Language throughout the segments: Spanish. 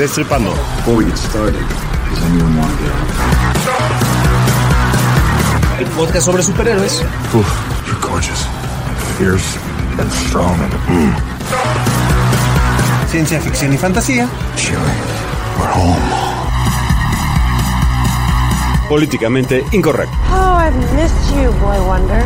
Destripando. Before we get started, does anyone want to El podcast sobre superhéroes. Oof, you're gorgeous. Fierce and strong and Ciencia ficción y fantasía. chilly. We're home. Políticamente incorrecto. Oh, I've missed you, Boy Wonder.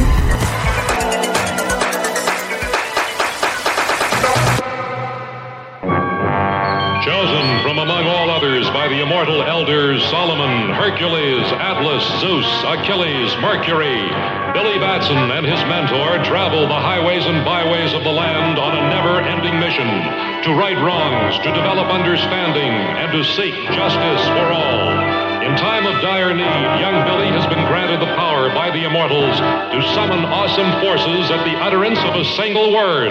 Chosen from among all others by the immortal elders Solomon, Hercules, Atlas, Zeus, Achilles, Mercury, Billy Batson and his mentor travel the highways and byways of the land on a never-ending mission to right wrongs, to develop understanding, and to seek justice for all. In time of dire need, young Billy has been granted the power by the immortals to summon awesome forces at the utterance of a single word.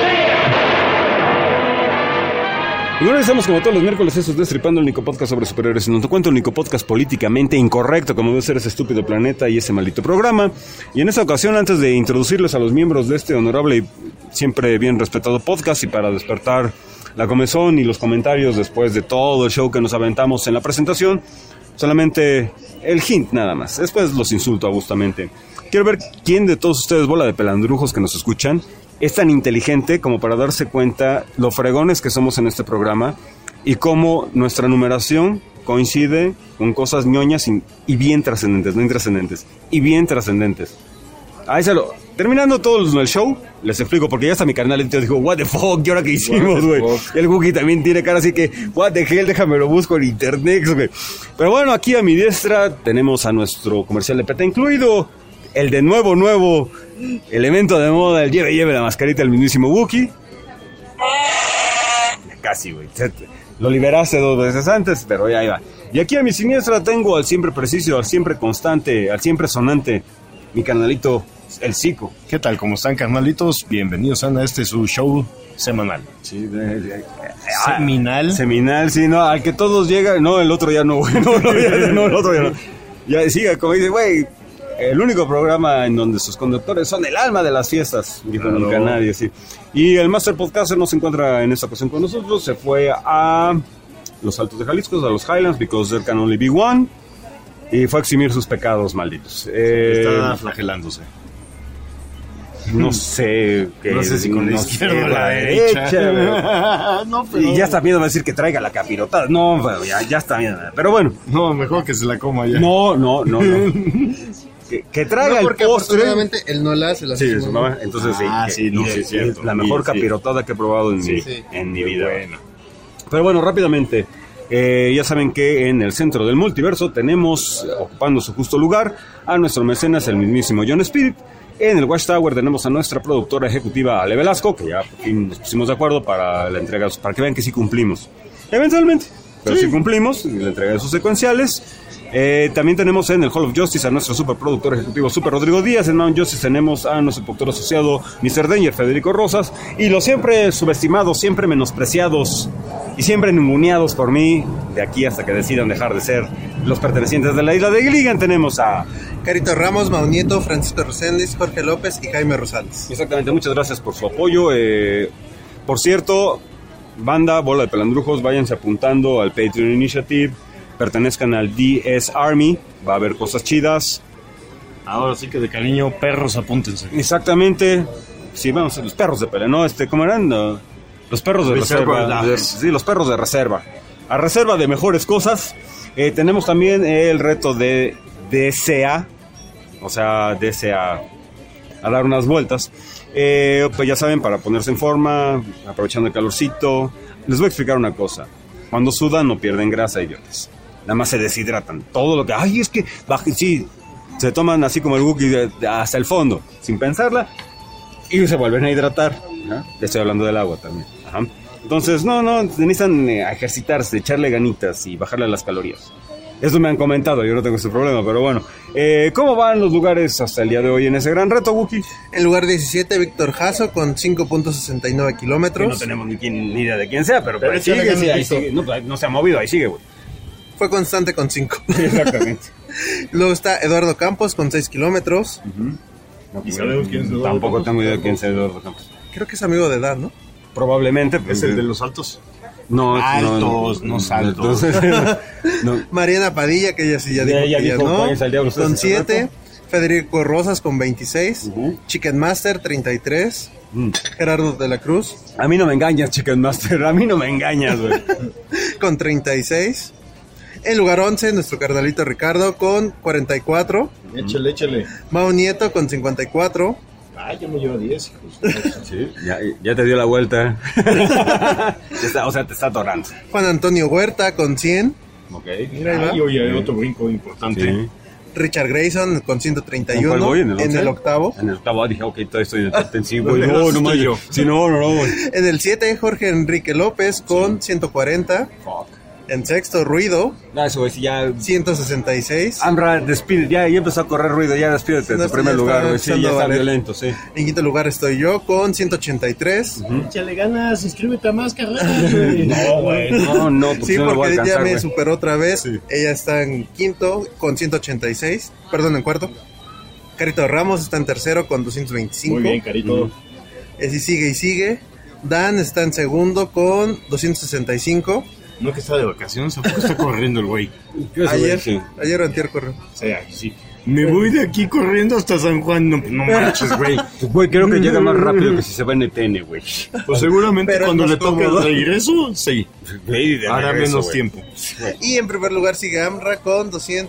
Y bueno, estamos como todos los miércoles, eso es Destripando, el único podcast sobre superhéroes. En donde cuento el único podcast políticamente incorrecto, como debe ser ese estúpido planeta y ese maldito programa. Y en esta ocasión, antes de introducirles a los miembros de este honorable y siempre bien respetado podcast, y para despertar la comezón y los comentarios después de todo el show que nos aventamos en la presentación, solamente el hint nada más. Después los insulto agustamente. Quiero ver quién de todos ustedes, bola de pelandrujos que nos escuchan, es tan inteligente como para darse cuenta lo fregones que somos en este programa y cómo nuestra numeración coincide con cosas ñoñas y bien trascendentes, no intrascendentes, y bien trascendentes. Ahí se lo... Terminando todo el show, les explico, porque ya hasta mi carnal dijo, what the fuck, ¿y ahora qué hicimos, güey? El Wookiee también tiene cara así que, what the hell, déjame lo busco en internet, güey. Pero bueno, aquí a mi diestra tenemos a nuestro comercial de PETA incluido, el de nuevo elemento de moda, el lleve la mascarita, el mismísimo Wookiee. Casi, güey. Lo liberaste 2 veces antes, pero ya ahí va. Y aquí a mi siniestra tengo al siempre preciso, al siempre constante, al siempre sonante, mi carnalito, el Zico. ¿Qué tal? ¿Cómo están, carnalitos? Bienvenidos a este su show semanal. Sí, Seminal, sí, no, al que todos llegan, no, el otro ya no, güey, no, el otro ya no. Ya siga, como dice, güey, el único programa en donde sus conductores son el alma de las fiestas, dijo nunca nadie, sí. Y el Master Podcaster no se encuentra en esta ocasión con nosotros, se fue a los Altos de Jalisco, a los Highlands, because there can only be one, y fue a eximir sus pecados malditos. Está flagelándose. No sé, no sé si con la izquierda o la derecha. No, pero... Y ya está miedo a decir que traiga la capirotada. No, pero ya está miedo. Pero bueno. No, mejor que se la coma ya. No. que traiga el postre. Afortunadamente él no la hace la sí, su mamá. Entonces sí, es cierto. La mejor capirotada que he probado en mi vida. Bueno. Pero bueno, rápidamente. Ya saben que en el centro del multiverso tenemos, ocupando su justo lugar, a nuestro mecenas, el mismísimo John Spirit. En el Watchtower tenemos a nuestra productora ejecutiva, Ale Velasco, que ya por fin nos pusimos de acuerdo para la entrega, para que vean que sí cumplimos. Eventualmente, pero sí cumplimos, la entrega de sus secuenciales. También tenemos en el Hall of Justice a nuestro superproductor ejecutivo, Super Rodrigo Díaz. En Mount Justice tenemos a nuestro productor asociado, Mr. Danger, Federico Rosas. Y los siempre subestimados, siempre menospreciados y siempre ninguneados por mí, de aquí hasta que decidan dejar de ser los pertenecientes de la isla de Gilligan, tenemos a... Carito Ramos, Mau Nieto, Francisco Roséndez, Jorge López y Jaime Rosales. Exactamente, muchas gracias por su apoyo. Por cierto, banda, bola de pelandrujos, váyanse apuntando al Patreon Initiative, pertenezcan al DS Army, va a haber cosas chidas. Ahora sí que de cariño, perros, apúntense. Exactamente, sí, vamos, los perros de pelea, ¿no? ¿Cómo eran? Los perros de reserva. Sí, los perros de reserva. A reserva de mejores cosas, tenemos también el reto de DCA, o sea, DCA a dar unas vueltas. Pues ya saben, para ponerse en forma, aprovechando el calorcito. Les voy a explicar una cosa. Cuando sudan no pierden grasa, idiotas. Nada más se deshidratan. Todo lo que... Ay, es que... Sí, se toman así como el Wookiee hasta el fondo, sin pensarla, y se vuelven a hidratar. ¿No? Le estoy hablando del agua también. Ajá. Entonces, no, necesitan ejercitarse, echarle ganitas y bajarle las calorías. Eso me han comentado, yo no tengo ese problema, pero bueno. ¿Cómo van los lugares hasta el día de hoy en ese gran reto, Wookiee? En lugar 17, Víctor Jasso con 5.69 kilómetros. No tenemos ni idea de quién sea, pero ahí sigue, sí, ahí sigue. No se ha movido, ahí sigue, güey. Fue constante con 5. Exactamente. Luego está Eduardo Campos con 6 kilómetros. No, ¿y sabemos quién es Eduardo? Tampoco tengo idea de quién es Eduardo Campos. Creo que es amigo de edad, ¿no? Probablemente. ¿Es el de los altos? No, Altos, no saltos. No. Mariana Padilla, que ella sí ya dijo Ya que ya dijo, no. váyanse al diablo ustedes Con hace 7. rato. Federico Rosas con 26. Ujú. Chicken Master 33. Gerardo de la Cruz A mí no me engañas, Chicken Master. A mí no me engañas, güey. con 36. En lugar 11, nuestro carnalito Ricardo con 44. Échale. Mau Nieto con 54. Ah, yo me llevo 10, hijos. Sí, ya te dio la vuelta. Te está atorando. Juan Antonio Huerta con 100. Ok. Mira, ahí va. Ay, oye, otro brinco importante. Sí. Richard Grayson con ¿En 131. cuál voy? ¿En el 11? octavo. En el octavo dije, ok, todavía estoy en el top 10. Sí, güey. ¿Dónde No, vas? no Estoy más. yo. Sí, no, güey. En el 7, Jorge Enrique López con 140. Fuck. En sexto, Ruido, No, eso, güey, sí, ya. 166. Amra, despide, ya empezó a correr ruido, ya despídete de No, tu primer ya lugar, está güey. Sí, empezando ya a está valer. violento, sí. En quinto lugar estoy yo con 183. Échale ganas, inscríbete a más carreras, güey. No, güey. No, porque Sí, no lo voy a porque ya alcanzar, me güey. superó otra vez. Ella está en quinto con 186. Perdón, en cuarto. Carito Ramos está en tercero con 225. Muy bien, Carito. Así sigue y sigue. Dan está en segundo con 265. No que está de vacaciones, ¿a poco está corriendo el güey? Eso, güey, Ayer, sí. ayer o antier corrió. O sea, sí. Me voy de aquí corriendo hasta San Juan. No manches, güey. Güey, creo que llega más rápido que si se va en ETN, güey. Pues seguramente Pero cuando es le más toque el cómodo. regreso, sí. Güey, de Hará regreso, menos güey. tiempo. Y en primer lugar sigue Amra con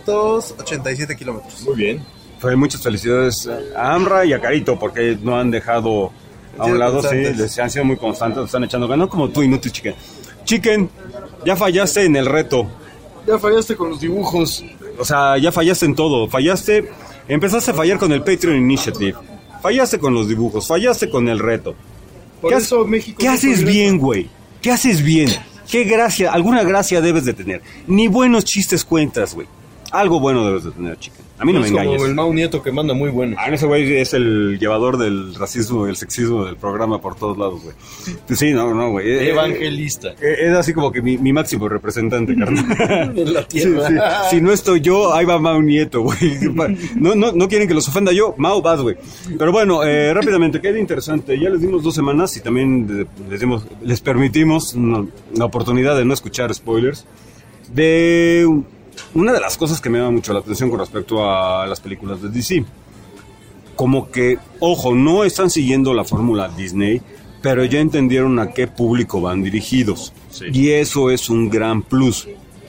287 kilómetros. Muy bien. Fue muchas felicidades a Amra y a Carito porque no han dejado a un lado, sí, constantes. les han sido muy constantes, les están echando ganas, no como tú, inútil Chicken. Chicken, ya fallaste en el reto, Ya fallaste con los dibujos. o sea, ya fallaste en todo, empezaste a fallar con el Patreon Initiative, fallaste con los dibujos, fallaste con el reto. Por ¿Qué eso haces- México ¿Qué no haces progresa. bien, güey? ¿Qué haces bien? ¿Qué gracia, alguna gracia debes de tener? Ni buenos chistes cuentas, güey. Algo bueno debes de tener, Chicken. A mí no me Es como engañes. el Mau Nieto que manda muy bueno. Ah, ese güey es el llevador del racismo y el sexismo del programa por todos lados, güey. Sí, no, güey. Evangelista. Es así como que mi máximo representante, carnal. En la tierra. Sí. Si no estoy yo, ahí va Mau Nieto, güey. No quieren que los ofenda yo, Mau vas, güey. Pero bueno, rápidamente, queda interesante. Ya les dimos 2 semanas y también les permitimos la oportunidad de no escuchar spoilers. De una de las cosas que me llama mucho la atención con respecto a las películas de DC. Como que, ojo, no están siguiendo la fórmula Disney, pero ya entendieron a qué público van dirigidos. Sí. Y eso es un gran plus.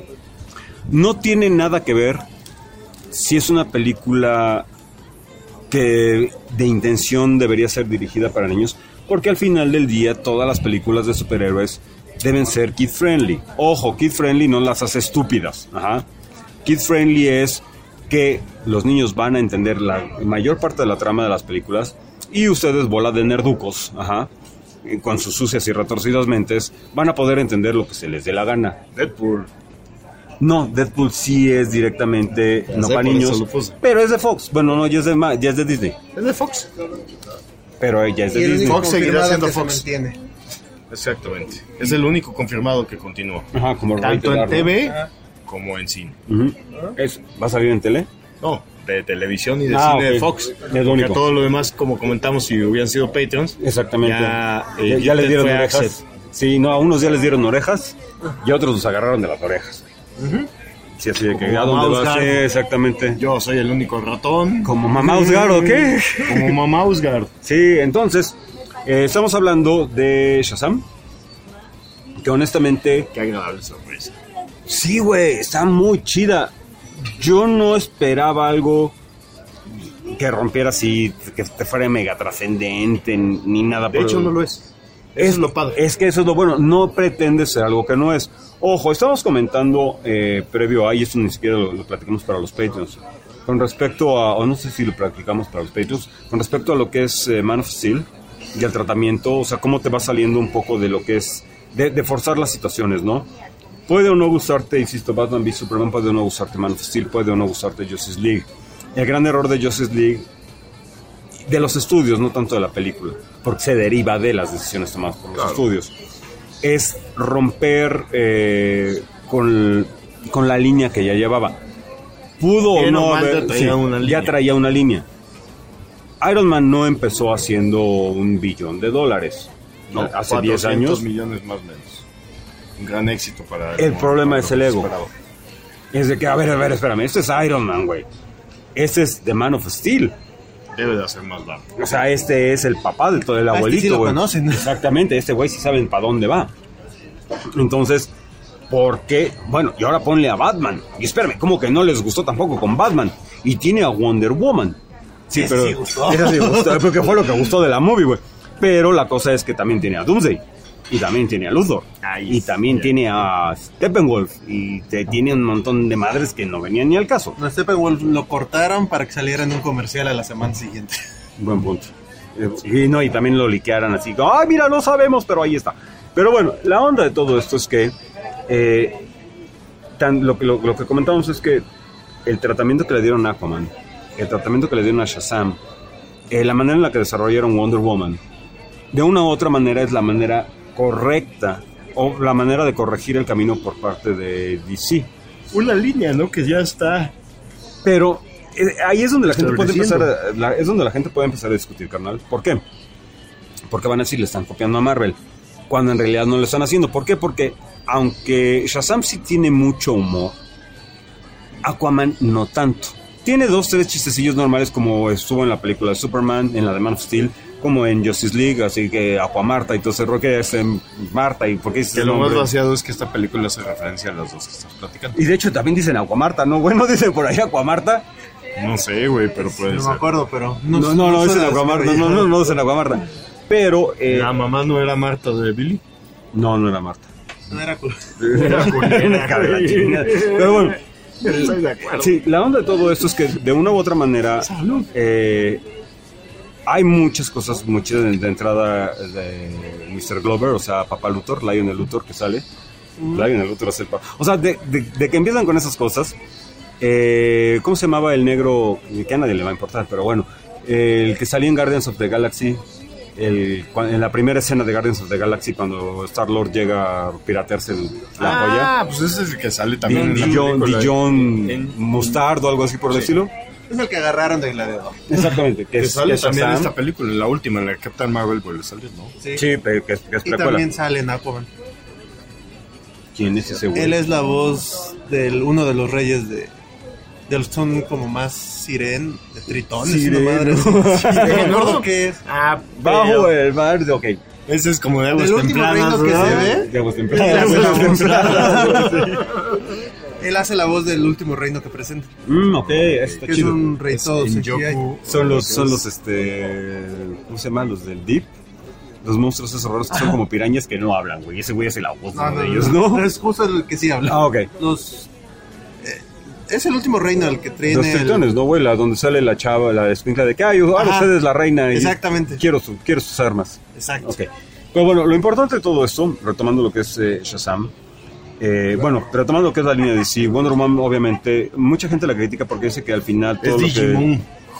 No tiene nada que ver si es una película que de intención debería ser dirigida para niños, porque al final del día todas las películas de superhéroes deben ser kid friendly. Ojo, kid friendly no las hace estúpidas. Ajá. Kid friendly es que los niños van a entender la mayor parte de la trama de las películas y ustedes, bola de nerducos, ajá, con sus sucias y retorcidas mentes, van a poder entender lo que se les dé la gana. Deadpool. No, Deadpool sí es directamente Ya no sé, para por niños, eso lo puse. pero es de Fox. Bueno, no, ya es de Disney, Es de Fox. pero ya es Y de el Disney. único Fox seguirá confirmado siendo que se Fox. mantiene. Exactamente. Es el único confirmado que continúa. Ajá, como Tanto rated en R, ¿no? TV como en cine. Ujú. ¿Va a salir en tele? No, de televisión y de Ah, cine ok. de Fox. Es lo Porque único. a todo lo demás, como comentamos, si hubieran sido Patreons, Exactamente. ya les dieron fue orejas. Access. Sí, no, a unos ya les dieron orejas y a otros los agarraron de las orejas. Sí, así de que Como ¿a dónde Mamá vas? Sí, Osgar. exactamente. Yo soy el único ratón. ¿Como Mamá Osgar o qué? Como Mamá Osgard. Sí, entonces, estamos hablando de Shazam. Que honestamente, Qué agradable sorpresa. sí, güey, está muy chida. Yo no esperaba algo que rompiera así, que te fuera mega trascendente, ni nada De por hecho, el- no lo es. Eso es lo padre. Es que eso es lo bueno, no pretende ser algo que no es. Ojo, estamos comentando previo a, y esto ni siquiera lo platicamos para los Patreons, con respecto a, o no sé si lo platicamos para los Patreons, con respecto a lo que es Man of Steel y el tratamiento, o sea, cómo te va saliendo un poco de lo que es, de forzar las situaciones, ¿no? Puede o no gustarte, insisto, Batman v Superman, puede o no gustarte Man of Steel, puede o no gustarte Justice League. El gran error de Justice League, de los estudios, no tanto de la película, porque se deriva de las decisiones tomadas por los estudios, es romper con la línea que ya llevaba. Pudo Bien o o no mal, haber, ya traía una línea. ya traía una línea. Iron Man no empezó haciendo $1 billón. No, hace 10 años. millones más o menos. Un gran éxito para... El problema es el ego. Es de que, a ver, espérame, este es Iron Man, güey. Este es The Man of Steel. Debe de hacer más largo. O sea, este es el papá de todo el abuelito, sí lo güey. conocen. Exactamente, este güey sí saben para dónde va. Entonces, ¿por qué? Bueno, y ahora ponle a Batman. Y espérame, ¿cómo que no les gustó tampoco con Batman? Y tiene a Wonder Woman. Sí, Ese pero... sí gustó. Ese sí gustó, porque fue lo que gustó de la movie, güey. Pero la cosa es que también tiene a Doomsday. Y también tiene a Luthor. Y también tiene a Steppenwolf. Y tiene un montón de madres que no venían ni al caso. No, Steppenwolf lo cortaron para que saliera en un comercial a la semana siguiente. Buen punto. Y también lo liquearan así. ¡Ay, mira, no sabemos! Pero ahí está. Pero bueno, la onda de todo esto es que... lo que comentamos es que el tratamiento que le dieron a Aquaman, el tratamiento que le dieron a Shazam, la manera en la que desarrollaron Wonder Woman, de una u otra manera es la manera correcta o la manera de corregir el camino por parte de DC. Una línea, ¿no? Que ya está... Pero ahí es donde la gente puede empezar a discutir, carnal. ¿Por qué? Porque van a decir, le están copiando a Marvel, cuando en realidad no lo están haciendo. ¿Por qué? Porque aunque Shazam sí tiene mucho humor, Aquaman no tanto. Tiene 2-3 chistecillos normales, como estuvo en la película de Superman, en la de Man of Steel, como en Justice League, así que Aquamarta y todo ese rollo que es Marta. Y porque que lo más vaciado es que esta película hace referencia a las dos que estás platicando. Y de hecho también dicen Aquamarta, ¿no? Bueno, dicen por ahí Aquamarta. No sé, güey, pero puede ser. No me acuerdo, pero... No, dicen Aquamarta. No dicen Aquamarta. Pero... ¿La mamá no era Marta de Billy? No era Marta. No era cool. Era culera. Pero bueno... Estoy de acuerdo. Sí, la onda de todo esto es que de una u otra manera hay muchas cosas muy chidas de entrada de Mr. Glover, o sea, Papá Luthor, Lionel Luthor que sale. Lionel Luthor es el papá. O sea, de que empiezan con esas cosas. ¿Cómo se llamaba el negro? Que a nadie le va a importar, pero bueno, el que salía en Guardians of the Galaxy. En la primera escena de Guardians of the Galaxy, cuando Star-Lord llega a piratearse la joya. Pues ese es el que sale también Dijon Mustard o algo así por el estilo. Es el que agarraron de Gladiador. Exactamente. Que sale también en esta película, en la última, en la Captain Marvel, vuelve a salir, ¿no? Sí, pero que es Y precuela. también sale en Aquaman. ¿Quién es ese güey? Él es la voz de uno de los reyes de los son como más Siren, de Tritones, Sireno. una madre. No me acuerdo qué es. Bajo el mar, ok. Ese es como de aguas El último templanas, reino que ¿verdad? se ve. De aguas Él hace la templanas. voz. Él hace la voz del último reino que presenta. Ok, está Que es chido. un rey todo En CGI. Yoku. Son los ¿cómo se llaman? Los del Deep. Los monstruos esos raros que son como pirañas que no hablan, güey. Ese güey hace la voz de ellos, ¿no? Es justo el que sí habla. Ok. Es el último reino el que trae Los tritones, ¿no, güey? Donde sale la chava, la escuincla de que, ahora Ajá. usted es la reina. Y Exactamente. Quiero sus armas. Exacto. Ok. Pero bueno, lo importante de todo esto, retomando lo que es Shazam, retomando lo que es la línea de DC, Wonder Woman, obviamente, mucha gente la critica porque dice que al final todo Es lo Digimon.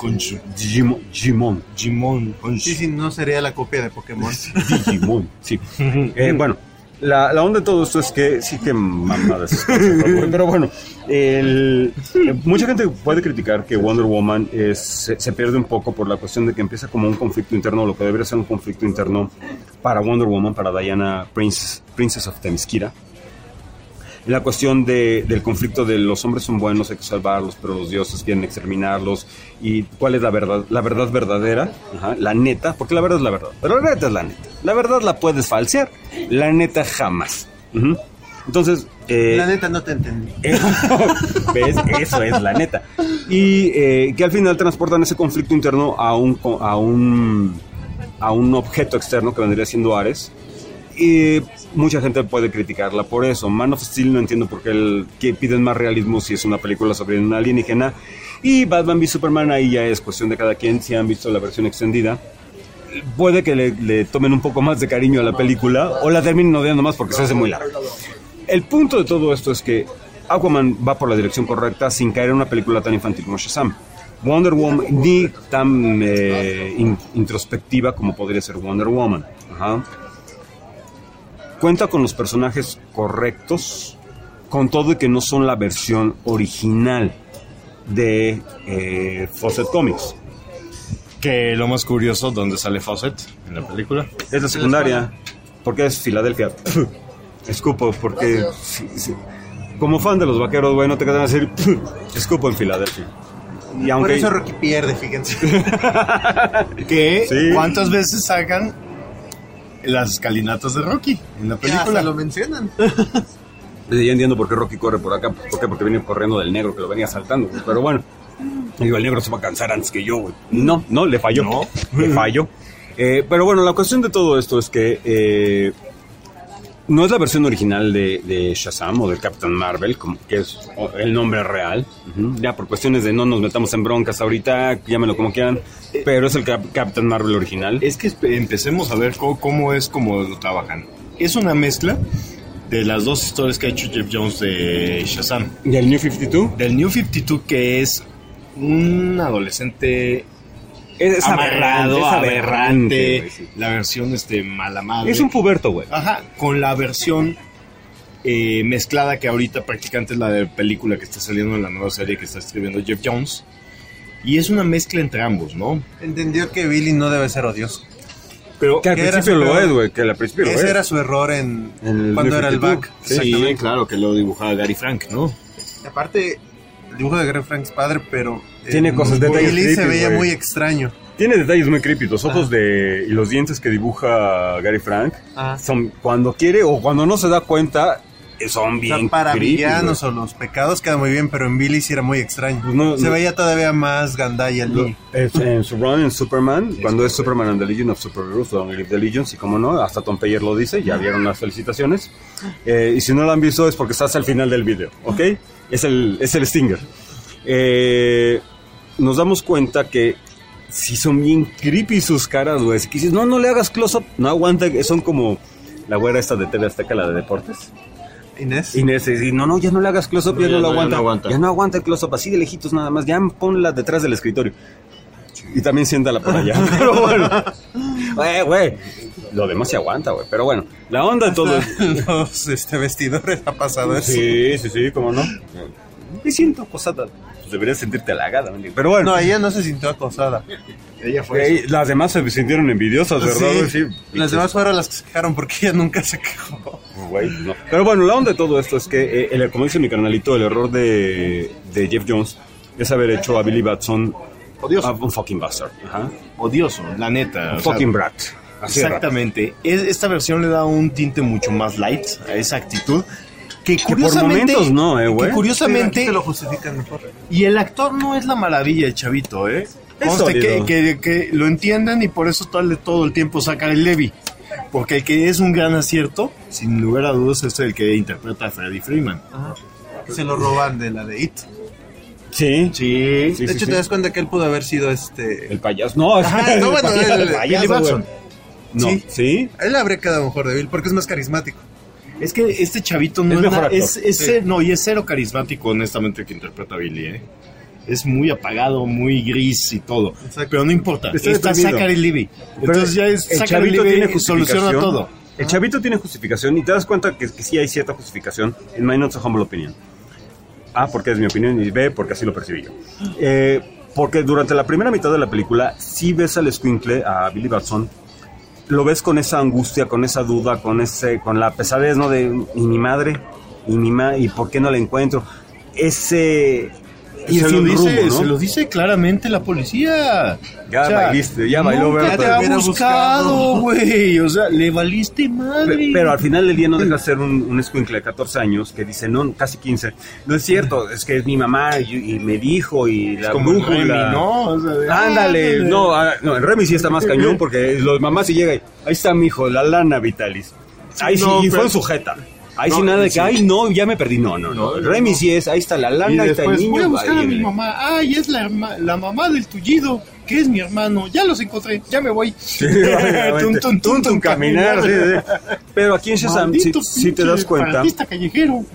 Digimon. Sí, no sería la copia de Pokémon. Digimon, sí. Bueno, la onda de todo esto es que sí que mamadas esas cosas, pero bueno, mucha gente puede criticar que Wonder Woman se pierde un poco por la cuestión de que empieza como un conflicto interno, lo que debería ser un conflicto interno para Wonder Woman, para Diana, Princess of Themyscira. La cuestión del conflicto de los hombres son buenos, hay que salvarlos, pero los dioses quieren exterminarlos. ¿Y cuál es la verdad? La verdad verdadera, la neta, porque la verdad es la verdad, pero la neta es la neta. La verdad la puedes falsear, la neta jamás. Entonces... la neta no te entendí. ¿Ves? Eso es la neta. Y que al final transportan ese conflicto interno a un objeto externo que vendría siendo Ares. Y mucha gente puede criticarla por eso. Man of Steel no entiendo por qué que piden más realismo si es una película sobre una alienígena. Y Batman v Superman ahí ya es cuestión de cada quien. Si han visto la versión extendida, puede que le tomen un poco más de cariño a la película o la terminen odiando más porque se hace muy larga. El punto de todo esto es que Aquaman va por la dirección correcta sin caer en una película tan infantil como Shazam. Wonder Woman ni tan introspectiva como podría ser Wonder Woman. Cuenta con los personajes correctos, con todo y que no son la versión original de Fawcett Comics. Que lo más curioso, ¿dónde sale Fawcett en la película? Es la secundaria, porque es Filadelfia. Escupo, porque como fan de los vaqueros, güey, no te quedan a decir escupo en Filadelfia. Y aunque... Por eso Rocky pierde, fíjense. Que Sí. ¿cuántas veces sacan las escalinatas de Rocky en la Ya película? hasta lo mencionan. Ya entiendo por qué Rocky corre por acá. ¿Por qué? Porque viene corriendo del negro que lo venía asaltando. Güey. Pero bueno, digo, el negro se va a cansar antes que yo, güey. No, le falló. No. Le falló. Pero bueno, la cuestión de todo esto es que no es la versión original de Shazam o del Captain Marvel, que es el nombre real. Ya por cuestiones de no nos metamos en broncas ahorita, llámenlo como quieran. Pero es el Captain Marvel original. Es que empecemos a ver cómo lo trabajan. Es una mezcla de las dos historias que ha hecho Jeff Jones de Shazam. ¿Y el New 52? Del New 52, que es un adolescente Es aberrante. Güey, sí. La versión mala madre. Es un puberto, güey. Ajá, con la versión mezclada que ahorita prácticamente es la de película que está saliendo en la nueva serie que está escribiendo Jeff Jones. Y es una mezcla entre ambos, ¿no? Entendió que Billy no debe ser odioso. Pero Que al ¿Qué era principio su lo error? es, güey. Que al principio lo es. Ese era su error cuando era el 52. back. sí, Exactamente. claro, que lo dibujaba Gary Frank, ¿no? Aparte, el dibujo de Gary Frank es padre, pero Tiene cosas, detalles Billy se creepy, veía güey. muy extraño. Tiene detalles muy creepy. Los ojos y los dientes que dibuja Gary Frank son cuando quiere o cuando no se da cuenta, son O bien sea, para creepy, villanos güey. o los pecados queda muy bien, pero en Billy sí era muy extraño. Pues no, se no. veía todavía más gandalla el niño. En su run en Superman, cuando es Superman and the Legion of Superheroes, Long Live the Legions, y como no, hasta Tom Payer lo dice, ya vieron las felicitaciones. Y si no lo han visto es porque está hasta el final del video, ¿ok? Es el Stinger. Nos damos cuenta que sí son bien creepy sus caras, güey. Si dices, no le hagas close-up, no aguanta, son como la güera esta de TV Azteca, la de deportes. Inés. Inés, y no, ya no le hagas close-up, ya no lo aguanta. no aguanta. Ya no aguanta el close-up, así de lejitos nada más. Ya ponla detrás del escritorio. Y también siéntala por allá. Pero bueno. Güey. Lo demás se aguanta, güey. Pero bueno, la onda de todo es... Los vestidores ha pasado eso. Sí, cómo no. Me siento acosada. Pues deberías sentirte halagada, ¿no? Pero bueno. No, ella no se sintió acosada. Ella fue Las demás se sintieron envidiosas, ¿verdad? güey? Sí. Las demás fueron las que se quejaron porque ella nunca se quejó. Güey, no. Pero bueno, la onda de todo esto es que, como dice mi carnalito, el error de Jeff Jones es haber hecho a Billy Batson odioso. un fucking bastard. Ajá. Odioso, la neta. Un o sea, fucking brat. Así de exactamente. Esta versión le da un tinte mucho más light a esa actitud. Que por curiosamente, momentos no, güey. que curiosamente, Aquí te lo justifican mejor. y el actor no es la maravilla, el chavito, ¿eh? Conste sólido. que lo entiendan y por eso todo el tiempo saca el Levi. Porque el que es un gran acierto, sin lugar a dudas, es el que interpreta a Freddie Freeman. Ajá. Se lo roban de la de It. Sí. Sí. De hecho, te das cuenta que él pudo haber sido El payaso. No, Ajá, no, bueno, el Billy payaso, Batson. güey. No, Sí. ¿sí? A él le habría quedado mejor de Bill porque es más carismático. Es que este chavito no Es es, mejor actor. Sí. no, y es cero carismático, honestamente, que interpreta a Billy, ¿eh? Es muy apagado, muy gris y todo. Exacto. Pero no importa. Está Está deprimido. sacar el Libby. Pero Entonces ya es el sacar el chavito Libby tiene y soluciona justificación. todo. El chavito tiene justificación y te das cuenta que sí hay cierta justificación. En my not so humble opinion. A, porque es mi opinión, y B, porque así lo percibí yo. Porque durante la primera mitad de la película sí ves al escuincle, a Billy Batson, lo ves con esa angustia, con esa duda, con la pesadez, ¿no? De mi madre, y por qué no la encuentro. Ese... ir Se lo, sin dice, rumbo, ¿no? se lo dice claramente la policía. Ya bailiste, ya bailó, nunca ¿verdad? te ha Hubiera buscado, buscado. güey. O sea, le valiste madre. Pero al final del día no deja de ser un escuincle de 14 años que dice, no, casi 15. No es cierto, es que es mi mamá y me dijo y la como el brújula. Remy, ¿no? O sea, Ándale, no, el Remy sí está más cañón porque los mamás sí llega y ahí está mi hijo, la lana Vitalis. Ahí sí, no, y fue pero- en sujeta. Ahí sí No, nada de sí. que, ay, no, ya me perdí. No. El Remy sí es, ahí está la y lana, ahí está el después niño. voy a buscar ahí a mi el- mamá. Ay, es la mamá del tullido, que es mi hermano. Ya los encontré, ya me voy. Sí, obviamente. Tum, caminar, sí. Pero aquí en Shazam, si te das cuenta, Artista callejero.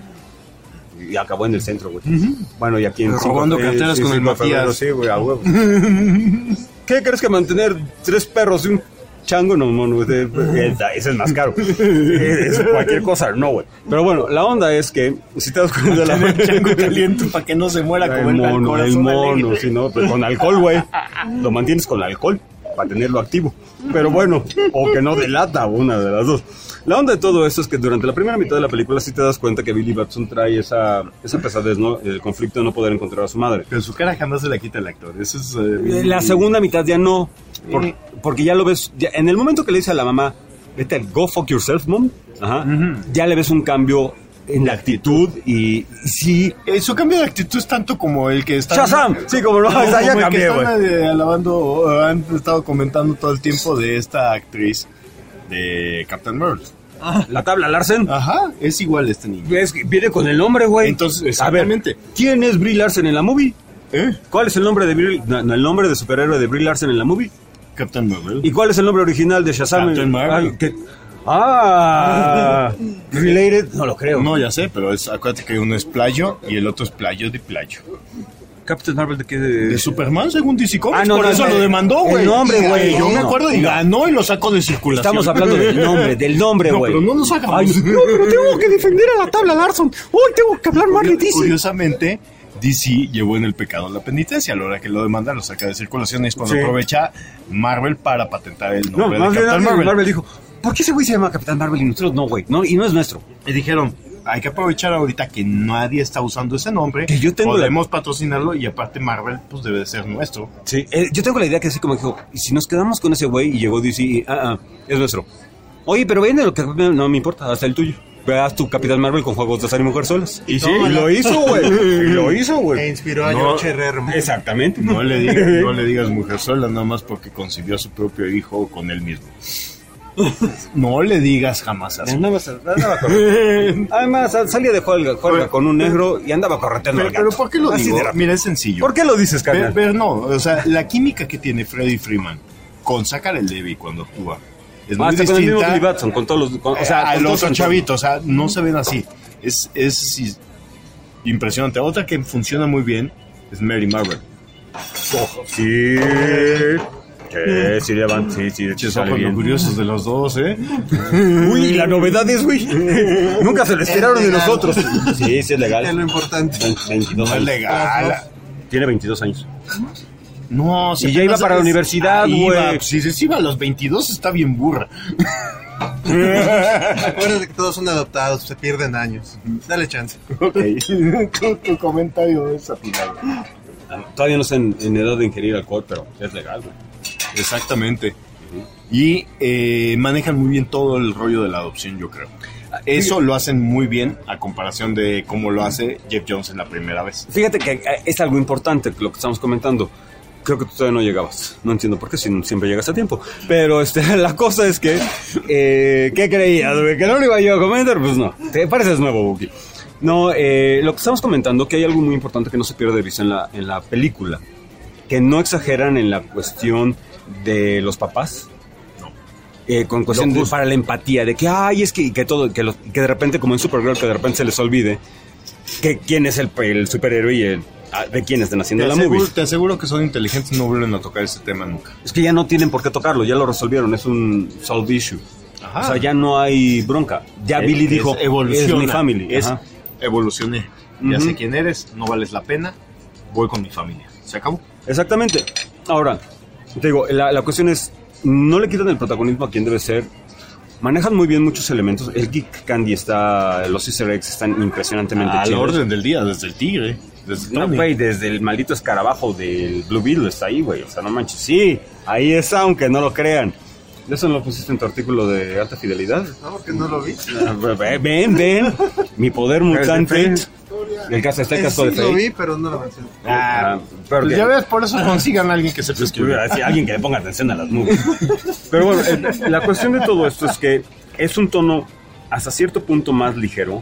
y acabó en el centro, güey. Bueno, y aquí en... Robando carteras con el 5 de febrero, Matías. Sí, güey, a huevo. ¿Qué crees que mantener 3 perros y un chango, no, mono, ese es más caro. Es cualquier cosa, no, güey. Pero bueno, la onda es que, si te das cuenta de la chango caliente para que no se muera como el mono, si no, pues con alcohol, güey. Lo mantienes con alcohol para tenerlo activo. Pero bueno, o que no delata, una de las dos. La onda de todo esto es que durante la primera mitad de la película sí te das cuenta que Billy Batson trae esa pesadez, ¿no? El conflicto de no poder encontrar a su madre. Pero su cara jamás se la quita el actor. Eso es... La segunda mitad ya no. Porque ya lo ves... Ya, en el momento que le dice a la mamá, vete al go fuck yourself, mom. Ajá. Ya le ves un cambio en la actitud y sí... su cambio de actitud es tanto como el que está... ¡Shazam! Sí, como no, ya cambié, güey. Alabando, han estado comentando todo el tiempo de esta actriz de Captain Marvel. La tabla Larsen. Ajá, es igual este niño. Viene con el nombre, güey. Entonces, exactamente. A ver, ¿quién es Brie Larson en la movie? ¿Cuál es el nombre de el nombre de superhéroe de Brie Larson en la movie? Captain Marvel. ¿Y cuál es el nombre original de Shazam? Captain Marvel. Related, no lo creo. No, ya sé, pero acuérdate que uno es playo y el otro es playo de playo. Captain Marvel de qué? De Superman, según DC Comics. No, por eso lo demandó, güey. El nombre, güey. Yo me acuerdo y ganó y lo sacó de circulación. Estamos hablando del nombre, güey. No, pero no nos hagamos. No, pero tengo que defender a la tabla Larson. Hoy tengo que hablar más de DC. Curiosamente, DC llevó en el pecado la penitencia. A la hora que lo demanda, lo saca de circulación y es cuando aprovecha Marvel para patentar el nombre de Captain Marvel. Marvel dijo, ¿por qué ese güey se llama Capitán Marvel y nosotros no, güey? No, y no es nuestro. Y dijeron, hay que aprovechar ahorita que nadie está usando ese nombre, que yo tengo podemos patrocinarlo y aparte Marvel pues debe de ser nuestro. Sí, yo tengo la idea que así como dijo, ¿y si nos quedamos con ese güey y llegó DC y es nuestro? Oye, pero viene lo que no me importa, hasta el tuyo. Veas tu Capitán Marvel con juegos de azar y mujer solas. Y sí, lo hizo, güey. E inspiró a George R.R. Exactamente. No le digas mujer sola nada más porque concibió a su propio hijo con él mismo. No le digas jamás así. Andaba corriendo. Además, salía de juega con un negro y andaba correteando al gato. Pero ¿por qué lo digo? Mira, es sencillo. ¿Por qué lo dices, carnal? Pero no, o sea, la química que tiene Freddie Freeman con Zachary Levi cuando actúa es muy distinta. Con el mismo Billy Batson, con todos los... a los chavitos, o sea, no se ven así. Es impresionante. Otra que funciona muy bien es Mary Marvel. Sí, llevan, sale bien. Curiosos de los dos, Uy, la novedad es, güey, nunca se lo esperaron de nosotros. Sí, es legal. Es lo importante. 22 no años. Es legal. Tiene 22 años. No, si ya iba para la universidad, güey. Si se iba a los 22 está bien burra. Acuérdate que todos son adoptados, se pierden años. Dale chance. Tu comentario es atinado. Todavía no está en edad de ingerir alcohol, pero es legal, güey. Exactamente. Y manejan muy bien todo el rollo de la adopción, yo creo. Eso lo hacen muy bien a comparación de cómo lo hace Jeff Jones en la primera vez. Fíjate que es algo importante lo que estamos comentando. Creo que tú todavía no llegabas. No entiendo por qué, si siempre llegas a tiempo. Pero la cosa es que... ¿qué creías, güey? ¿Que no lo iba yo a comentar? Pues no. Te pareces nuevo, Buki. No, lo que estamos comentando, que hay algo muy importante que no se pierde de vista en la película. Que no exageran en la cuestión de los papás. Con cuestión para la empatía. De que, es que todo... Que de repente, como en Supergirl, que de repente se les olvide que quién es el superhéroe y de quién están haciendo la movie. Te aseguro que son inteligentes, no vuelven a tocar ese tema nunca. Es que ya no tienen por qué tocarlo, ya lo resolvieron, es un solved issue. Ajá. O sea, ya no hay bronca. Ya Billy dijo, es mi family. Evolucioné. Ya sé quién eres, no vales la pena, voy con mi familia. Se acabó. Exactamente. Ahora, te digo, la cuestión es, no le quitan el protagonismo a quien debe ser. Manejan muy bien muchos elementos. El Geek Candy los Easter eggs están impresionantemente chidos. A la orden del día, desde el tigre. No, güey, desde el maldito escarabajo del Blue Beetle está ahí, güey. O sea, no manches. Sí, ahí está, aunque no lo crean. ¿Eso no lo pusiste en tu artículo de alta fidelidad? No, porque no lo vi. Ven. Mi poder mutante. El caso está el caso de Fate. Sí, lo vi, pero no lo mencioné. Pero ya ves, por eso consigan a alguien que sepa escribir. Alguien que le ponga atención a las movies. Pero bueno, la cuestión de todo esto es que es un tono hasta cierto punto más ligero.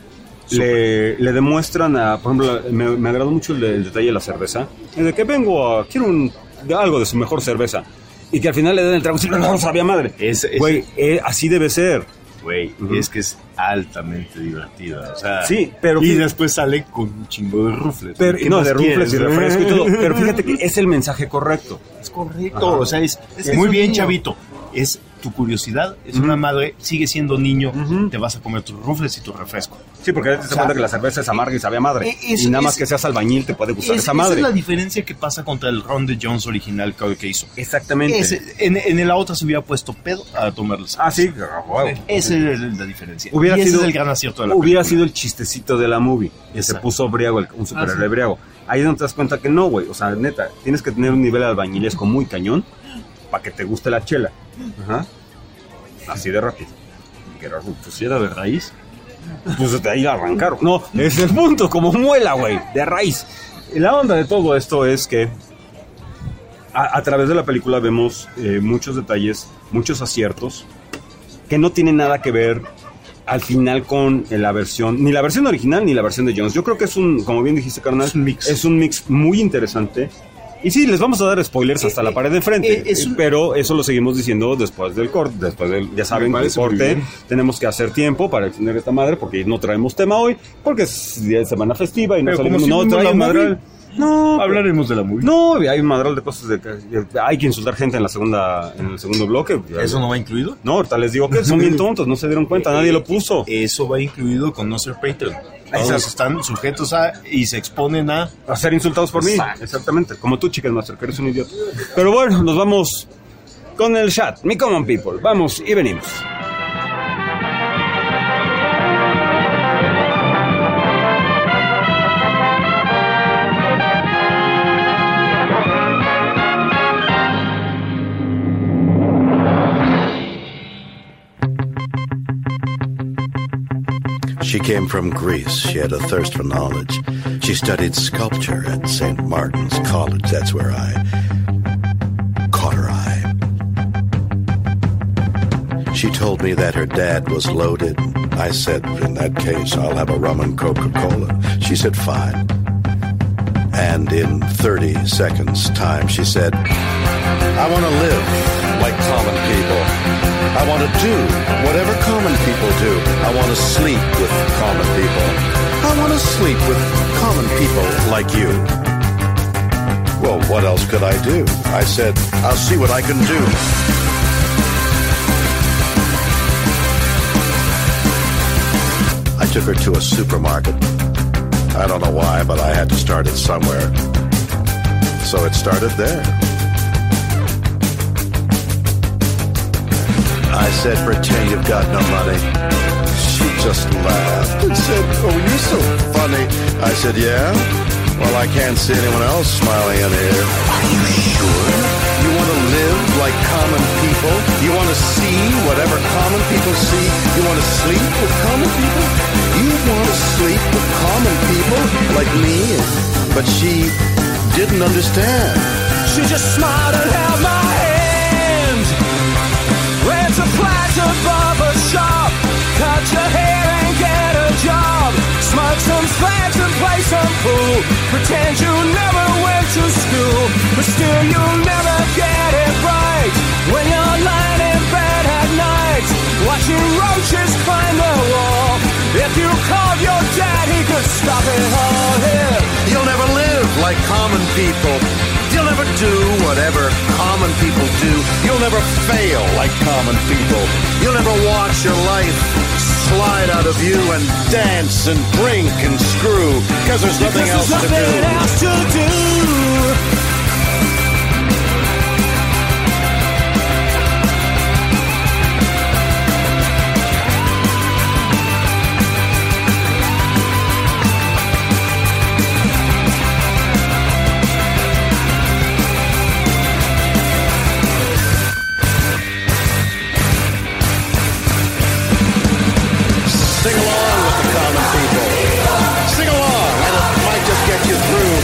Le demuestran por ejemplo, me agradó mucho el detalle de la cerveza, de que quiero algo de su mejor cerveza, y que al final le den el trago y no sabía madre. Güey, así debe ser. Güey, es que es altamente divertida, o sea, sí, pero y después sale con un chingo de rufles. De rufles y refresco y todo, pero fíjate que es el mensaje correcto. Es correcto, o sea, es muy bien, chavito. es tu curiosidad, es una madre, sigue siendo niño, te vas a comer tus rufles y tu refresco. Sí, porque te das cuenta que la cerveza es amarga y sabe a madre. Y nada más que seas albañil te puede gustar esa madre. Esa es la diferencia que pasa contra el ron de Jones original que hizo. Exactamente. En la otra se hubiera puesto pedo a tomarlo. Ah, sí. Wow. Esa es la diferencia. Hubiera ese sido es el gran acierto de la Hubiera película. sido el chistecito de la movie. Que se puso briago, un superhéroe briago. Ahí es donde te das cuenta que no, güey. O sea, neta, tienes que tener un nivel de albañilesco muy cañón para que te guste la chela. Ajá. Así de rápido. Pues si era de raíz, pues de ahí la arrancaron. No, es el punto, como muela, güey, de raíz. Y la onda de todo esto es que a través de la película vemos muchos detalles, muchos aciertos, que no tienen nada que ver al final con la versión, ni la versión original ni la versión de Jones. Yo creo que es como bien dijiste, carnal, es un mix muy interesante. Y sí, les vamos a dar spoilers hasta la pared de frente, pero eso lo seguimos diciendo después del corte, ya saben, el corte, tenemos que hacer tiempo para extender esta madre, porque no traemos tema hoy, porque es día de semana festiva y no salimos, no traemos madral. No, hablaremos de la movie. No, hay un madral de cosas hay que insultar gente en el segundo bloque. ¿Eso no va incluido? No, ahorita les digo que son bien tontos, no se dieron cuenta, nadie lo puso. Eso va incluido con no ser Patreon. Todos están sujetos y se exponen a ser insultados por mí. Exactamente, como tú, Chicken Master, que eres un idiota. Pero bueno, nos vamos con el chat, mi common people. Vamos y venimos. She came from Greece. She had a thirst for knowledge. She studied sculpture at St. Martin's College. That's where I caught her eye. She told me that her dad was loaded. I said, in that case, I'll have a rum and Coca-Cola. She said, fine. And in 30 seconds time, she said, I want to live like common people. I want to do whatever common people do. I want to sleep with common people. I want to sleep with common people like you. Well, what else could I do? I said, I'll see what I can do. I took her to a supermarket. I don't know why, but I had to start it somewhere. So it started there. I said, pretend you've got no money. She just laughed and said, oh, you're so funny. I said, yeah? Well, I can't see anyone else smiling in here. Are you sure? You want to live like common people? You want to see whatever common people see? You want to sleep with common people? You want to sleep with common people like me? But she didn't understand. She just smiled and held my hand. Ran to Plaza Barber Shop. Cut your hair and get a job. Smoke some fags and play some pool. Pretend you never went to school, but still you'll never get it right. When you're lying in bed at night, watching roaches climb the wall. If you called your dad, he could stop it all here. You'll never live like common people. You'll never do whatever common people do. You'll never fail like common people. You'll never watch your life slide out of you and dance and drink and screw, because there's nothing else to do. Sing along with the common people. Sing along, and it might just get you through.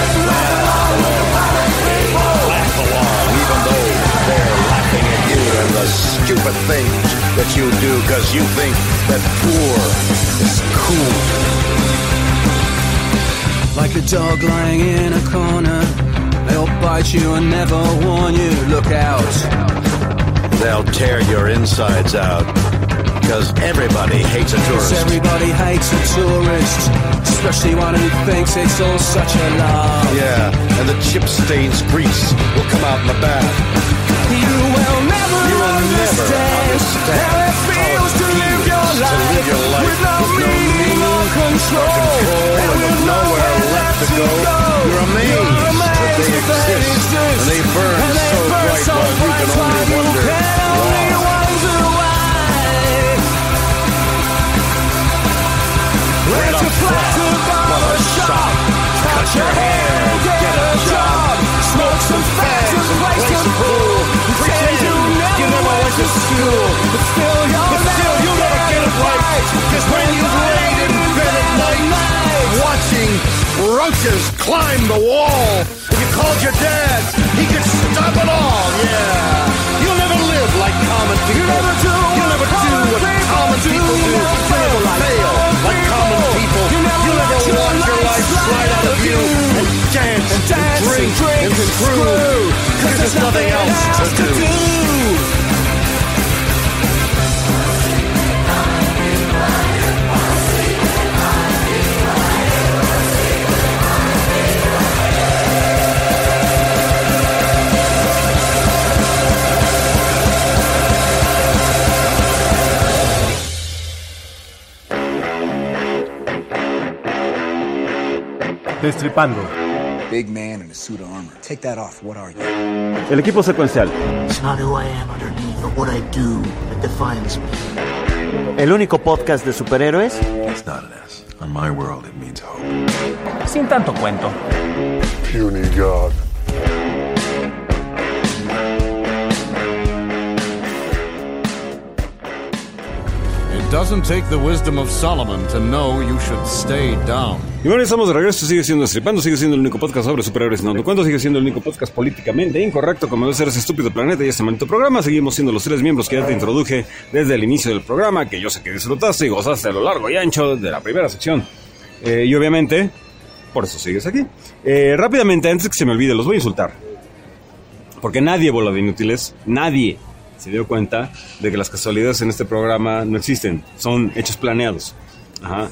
Laugh along, even though they're laughing at you and the stupid things that you do, because you think that poor is cool. Like a dog lying in a corner, they'll bite you and never warn you. Look out. They'll tear your insides out. Because everybody hates a tourist. Everybody hates a tourist, especially one who thinks it's all such a lie. Yeah, and the chip stains grease will come out in the bath. You will never inches, climb the wall. If you called your dad, he could stop it all, yeah. You'll never live like common people. You'll never do what common people do. You'll never fail like common people. You'll never watch your life slide out of you and dance and drink and screw. Because there's nothing else to do. Destripando. Big man in a suit of armor. Take that off. What are you? El equipo secuencial. It's not who I am underneath, but what I do that defines me. El único podcast de superhéroes. It's not an S. On my world, it means hope. Sin tanto cuento. Puny God. It doesn't take the wisdom of Solomon to know you should stay down. Y bueno, estamos de regreso, sigue siendo Destripando, sigue siendo el único podcast sobre superhéroes no cuento, sigue siendo el único podcast políticamente incorrecto como debe ser ese estúpido planeta y este maldito programa. Seguimos siendo los 3 miembros que ya te introduje desde el inicio del programa, que yo sé que disfrutaste y gozaste a lo largo y ancho de la primera sección. Y obviamente, por eso sigues aquí. Rápidamente, antes que se me olvide, los voy a insultar. Porque nadie, bola de inútiles, nadie se dio cuenta de que las casualidades en este programa no existen, son hechos planeados. Ajá.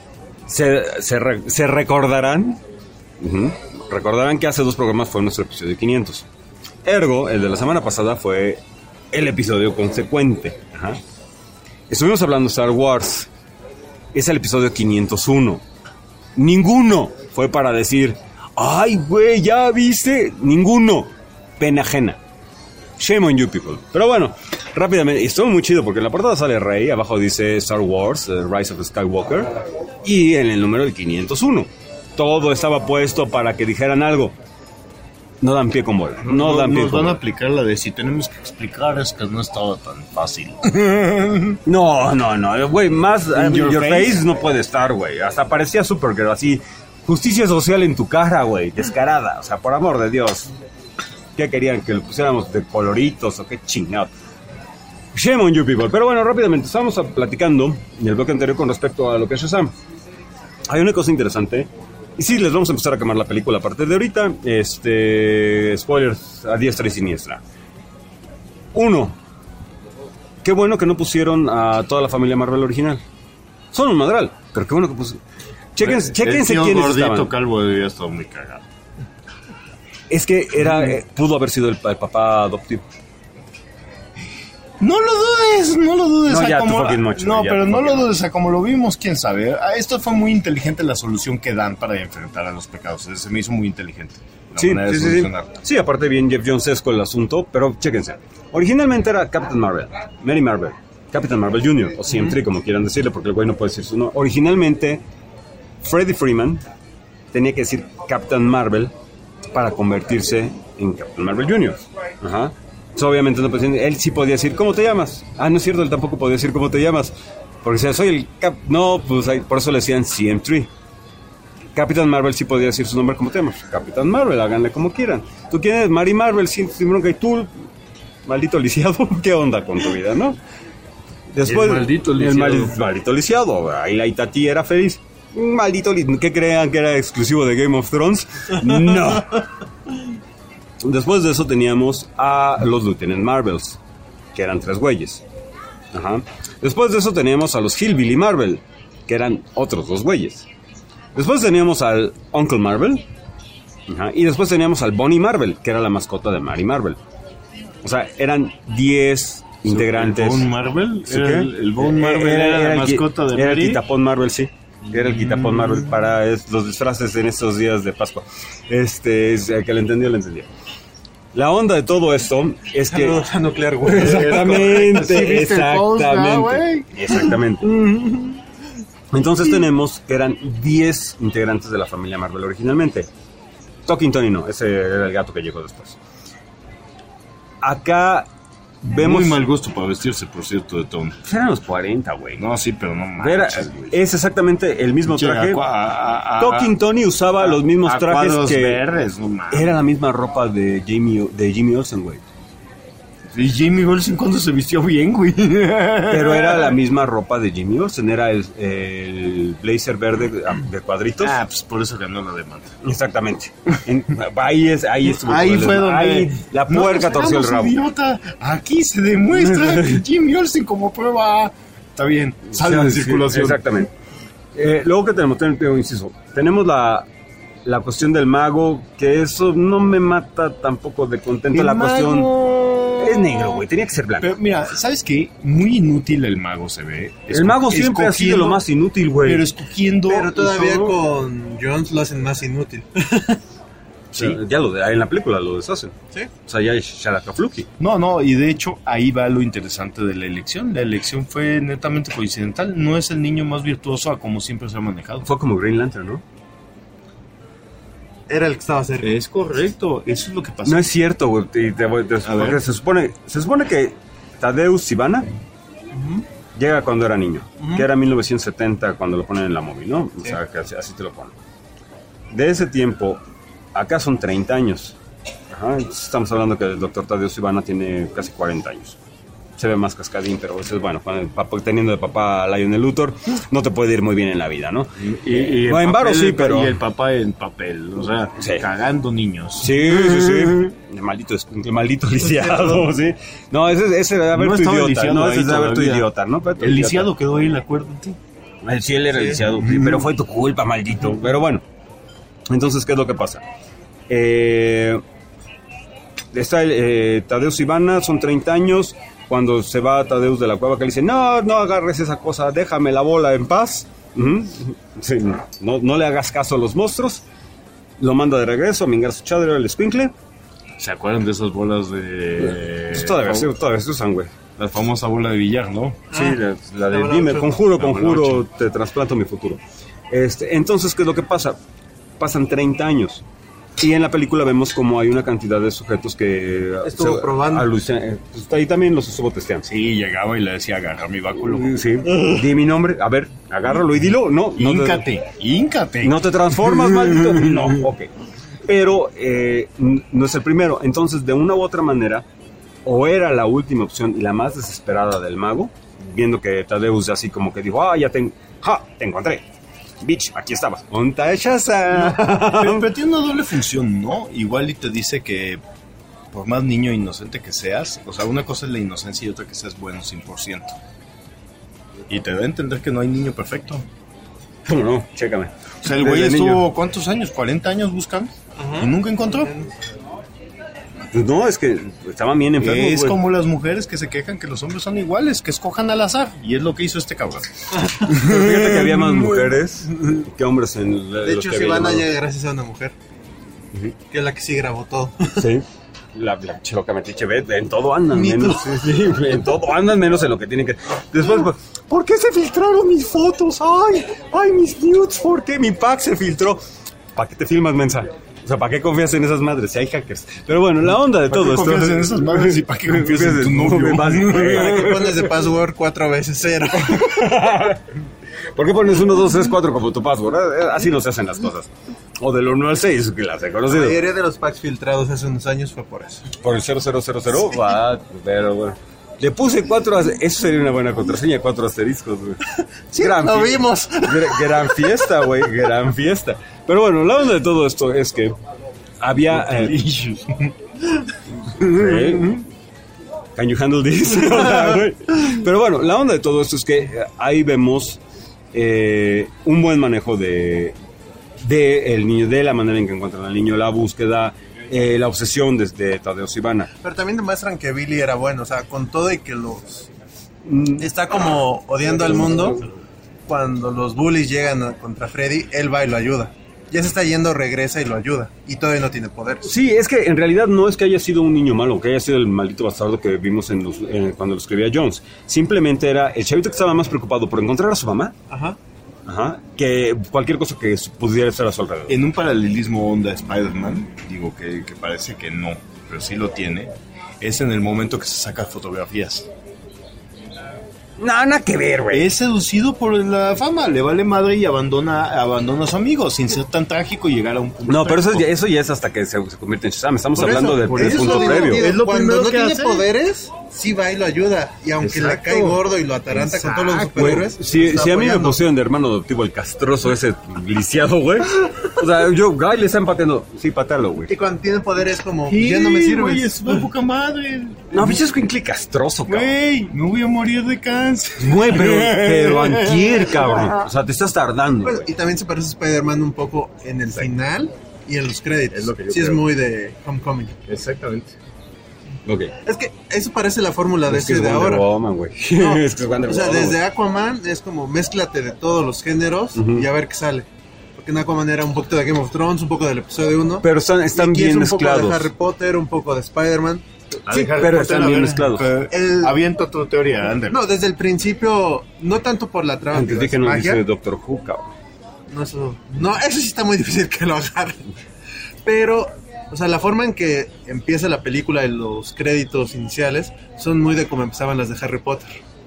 Se recordarán, recordarán que hace 2 programas fue nuestro episodio 500. Ergo, el de la semana pasada fue el episodio consecuente. Ajá. Estuvimos hablando de Star Wars. Es el episodio 501. Ninguno fue para decir, ay, güey, ¿ya viste? Ninguno. Pena ajena. Shame on you people. Pero bueno, rápidamente, estuvo muy chido porque en la portada sale Rey, abajo dice Star Wars, Rise of Skywalker, y en el número del 501. Todo estaba puesto para que dijeran algo. No dan pie con bola. No dan pie con bola. Nos van a aplicar la de si tenemos que explicar es que no estaba tan fácil. No, güey, más in your face no puede estar, güey. Hasta parecía Supergirl, así, justicia social en tu cara, güey, descarada. O sea, por amor de Dios. ¿Qué querían? ¿Que lo pusiéramos de coloritos o qué chingado? Shame on you people. Pero bueno, rápidamente, estábamos platicando en el bloque anterior con respecto a lo que es Shazam. Hay una cosa interesante. Y sí, les vamos a empezar a quemar la película a partir de ahorita. Spoilers a diestra y siniestra. 1. Qué bueno que no pusieron a toda la familia Marvel original. Son un madral, pero qué bueno que pusieron. Chéquense quiénes estaban. Calvo debía estar muy cagado. Es que pudo haber sido el papá adoptivo. No lo dudes. No, ya, pero no lo dudes, a como lo vimos, quién sabe. Esto fue muy inteligente la solución que dan para enfrentar a los pecados. Se me hizo muy inteligente. Sí, aparte bien Jeff Jones-esco el asunto, pero chéquense. Originalmente era Captain Marvel, Mary Marvel, Captain Marvel Jr. o CM3, como quieran decirle, porque el güey no puede decir su nombre. Originalmente, Freddie Freeman tenía que decir Captain Marvel para convertirse en Captain Marvel Jr. Ajá. Entonces, obviamente no podía decir, él sí podía decir ¿cómo te llamas? Ah, no es cierto, él tampoco podía decir ¿cómo te llamas? Porque si soy el no, pues por eso le decían CM3. Capitán Marvel sí podía decir su nombre como te llamas. Capitán Marvel, háganle como quieran. ¿Tú quién eres? Mary Marvel, sin bronca. Y tú, maldito lisiado, ¿qué onda con tu vida, no? Después, el maldito lisiado. Ahí la Itati era feliz. Maldito, ¿qué crean que era exclusivo de Game of Thrones? No. Después de eso teníamos a los Lieutenant Marvels, que eran 3 güeyes. Ajá. Después de eso teníamos a los Hillbilly Marvel, que eran otros 2 güeyes. Después teníamos al Uncle Marvel. Ajá. Y después teníamos al Bonnie Marvel, que era la mascota de Mary Marvel. O sea, eran 10 integrantes. ¿El Bone Marvel? ¿Sí, ¿El Bone Marvel era la mascota de Mary? Era el quitapón Marvel, sí. Era el quitapón Marvel para los disfraces en estos días de Pascua. El que lo entendió, lo entendió. La onda de todo esto es que... nuclear, güey. Exactamente. Entonces tenemos que eran 10 integrantes de la familia Marvel originalmente. Talking Tony no, ese era el gato que llegó después. Acá vemos... Muy mal gusto para vestirse, por cierto, de Tom. Pues eran los 40, güey. No, sí, pero no manches, güey. Es exactamente el mismo traje. Talking Tony usaba los mismos trajes que... verdes, no mames. Era la misma ropa de Jimmy Olsen, güey. ¿Y Jimmy Olsen cuándo se vistió bien, güey? Pero era la misma ropa de Jimmy Olsen, era el blazer verde de cuadritos. Ah, pues por eso ganó la demanda. Exactamente. Ahí estuvo. Ahí fue donde... Ahí la puerca torció el rabo. Idiota. Aquí se demuestra que Jimmy Olsen como prueba... Está bien, sale de circulación. Sí, exactamente. Luego que tenemos la cuestión del mago, que eso no me mata tampoco de contento. La cuestión... Es negro, güey, tenía que ser blanco. Pero mira, ¿sabes qué? Muy inútil el mago se ve. El mago siempre ha sido lo más inútil, güey. Pero escogiendo... Pero todavía con Jones lo hacen más inútil. Sí. Ya en la película lo deshacen. Sí. O sea, ya es Shalakafluki. No, y de hecho ahí va lo interesante de la elección. La elección fue netamente coincidental. No es el niño más virtuoso a como siempre se ha manejado. Fue como Green Lantern, ¿no? Era el que estaba cerca. Es correcto, eso es lo que pasó. No es cierto, güey. Porque se supone que Tadeusz Sivana llega cuando era niño, que era 1970 cuando lo ponen en la móvil, ¿no? O sea, que así te lo ponen. De ese tiempo, acá son 30 años. Ajá, estamos hablando que el doctor Tadeusz Sivana tiene casi 40 años. Se ve más cascadín, pero eso es bueno. Teniendo de papá a Lionel Luthor, no te puede ir muy bien en la vida, ¿no? Y no, en varo sí, pero... Y el papá en papel, o sea, cagando niños. Sí. El maldito lisiado, sí. No, ese debe haber tu idiota, ¿no? Ese debe haber tu idiota, ¿no? El lisiado quedó ahí, acuérdate. Sí, él era el lisiado, pero fue tu culpa, maldito. Pero bueno, entonces, ¿qué es lo que pasa? Está Tadeusz Sivana, son 30 años... Cuando se va Tadeusz de la cueva, que le dice, no agarres esa cosa, déjame la bola en paz. Sí, no le hagas caso a los monstruos. Lo manda de regreso a mingar su chadre al escuincle. ¿Se acuerdan de esas bolas de...? Pues todavía se usan, güey. La famosa bola de billar, ¿no? Sí, la de dime, conjuro, te trasplanto mi futuro. Entonces, ¿qué es lo que pasa? Pasan 30 años. Y en la película vemos como hay una cantidad de sujetos que... Estuvo probando. Pues ahí también los estuvo testeando. Sí, llegaba y le decía, agarra mi báculo. Sí, di mi nombre, a ver, agárralo y dilo. No, Híncate. ¿No te transformas, maldito? No, ok. Pero no es el primero. Entonces, de una u otra manera, o era la última opción y la más desesperada del mago, viendo que Tadeusz así como que dijo, te encontré. Bitch, aquí estabas. Pero tiene una doble función, ¿no? Igual y te dice que por más niño inocente que seas, o sea, una cosa es la inocencia y otra que seas bueno 100%. Y te da a entender que no hay niño perfecto. No, chécame. O sea, el güey estuvo, ¿cuántos años? ¿40 años buscando? Y nunca encontró. No, es que estaban bien enfermos, es como las mujeres que se quejan que los hombres son iguales, que escojan al azar. Y es lo que hizo este cabrón. Pero fíjate que había más mujeres que hombres en de hecho, Sivana llega gracias a una mujer, que es la que sí grabó todo. Sí. La chiloca metiche, en todo andan menos. Sí, en todo andan menos en lo que tienen que. Después, ¿por qué se filtraron mis fotos? Ay, mis nudes, ¿por qué mi pack se filtró? ¿Para qué te filmas, mensa? O sea, ¿para qué confías en esas madres? Si hay hackers. Pero bueno, la onda de todo esto... ¿Para qué confías en esas madres y para qué confías en tu novio? ¿Para qué pones de password 4 veces 0? ¿Por qué pones 1, 2, 3, 4 como tu password? Así no se hacen las cosas. O del 1 al 6, que las he conocido. La mayoría de los packs filtrados hace unos años fue por eso. ¿Por el 0000? Va, pero bueno. Le puse 4, eso sería una buena contraseña, 4 asteriscos, güey. Sí, lo vimos. Gran fiesta, güey, gran fiesta. Pero bueno, la onda de todo esto es que había... Can you handle this? Pero bueno, la onda de todo esto es que ahí vemos un buen manejo de el niño, de la manera en que encuentran al niño, la búsqueda, la obsesión de Tadeusz Sivana. Pero también demuestran que Billy era bueno, o sea, con todo y que los... está como odiando al mundo, cuando los bullies llegan contra Freddy, él va y lo ayuda. Ya se está yendo, regresa y lo ayuda. Y todavía no tiene poder. Sí, es que en realidad no es que haya sido un niño malo, que haya sido el maldito bastardo que vimos cuando lo escribía Jones. Simplemente era el chavito que estaba más preocupado por encontrar a su mamá. Ajá, que cualquier cosa que pudiera estar a su alrededor. En un paralelismo onda Spider-Man, digo que parece que no, pero sí lo tiene. es en el momento que se saca fotografías. No, nada que ver, güey. Es seducido por la fama, le vale madre y abandona a su amigo sin ser tan trágico y llegar a un punto. No, pero eso ya es hasta que se convierte en Shazam. Estamos Por hablando eso, del punto previo. Es lo Cuando primero no que tiene hace. poderes, sí va y lo ayuda. Y aunque le cae gordo y lo ataranta con todos los superhéroes. Si está a mí me apoyando. pusieron de hermano adoptivo el castroso ese lisiado, güey. O sea, Guy le están pateando. Sí, patealo, güey. Y cuando tiene poderes como, Sí, ya no me sirves. güey, es una poca madre. No, bicho es Quinkly castroso, cabrón. Güey, me voy a morir de cáncer. Güey, pero antier, cabrón. O sea, te estás tardando. Bueno, güey. y también se parece a Spider-Man un poco en el final y en los créditos. Es lo que yo sí, es creo. muy de Homecoming. Exactamente. Ok. Es que eso parece la fórmula de Es que este es de Wonder ahora. Woman, güey. No, Es que es Wonder o sea, Woman, desde güey. Aquaman es como mézclate de todos los géneros y a ver qué sale. Porque en Aquaman era un poquito de Game of Thrones, un poco del episodio 1. Pero están Y aquí bien es un mezclados. poco de Harry Potter, un poco de Spider-Man. Sí, pero están bien mezclados. Aviento tu teoría, Ander. no, desde el principio, no tanto por la trama. Antes digo, de que es no magia. dice Doctor Who, cabrón. No, eso sí está muy difícil que lo agarren. Pero, o sea, la forma en que empieza la película y los créditos iniciales son muy de como empezaban las de Harry Potter.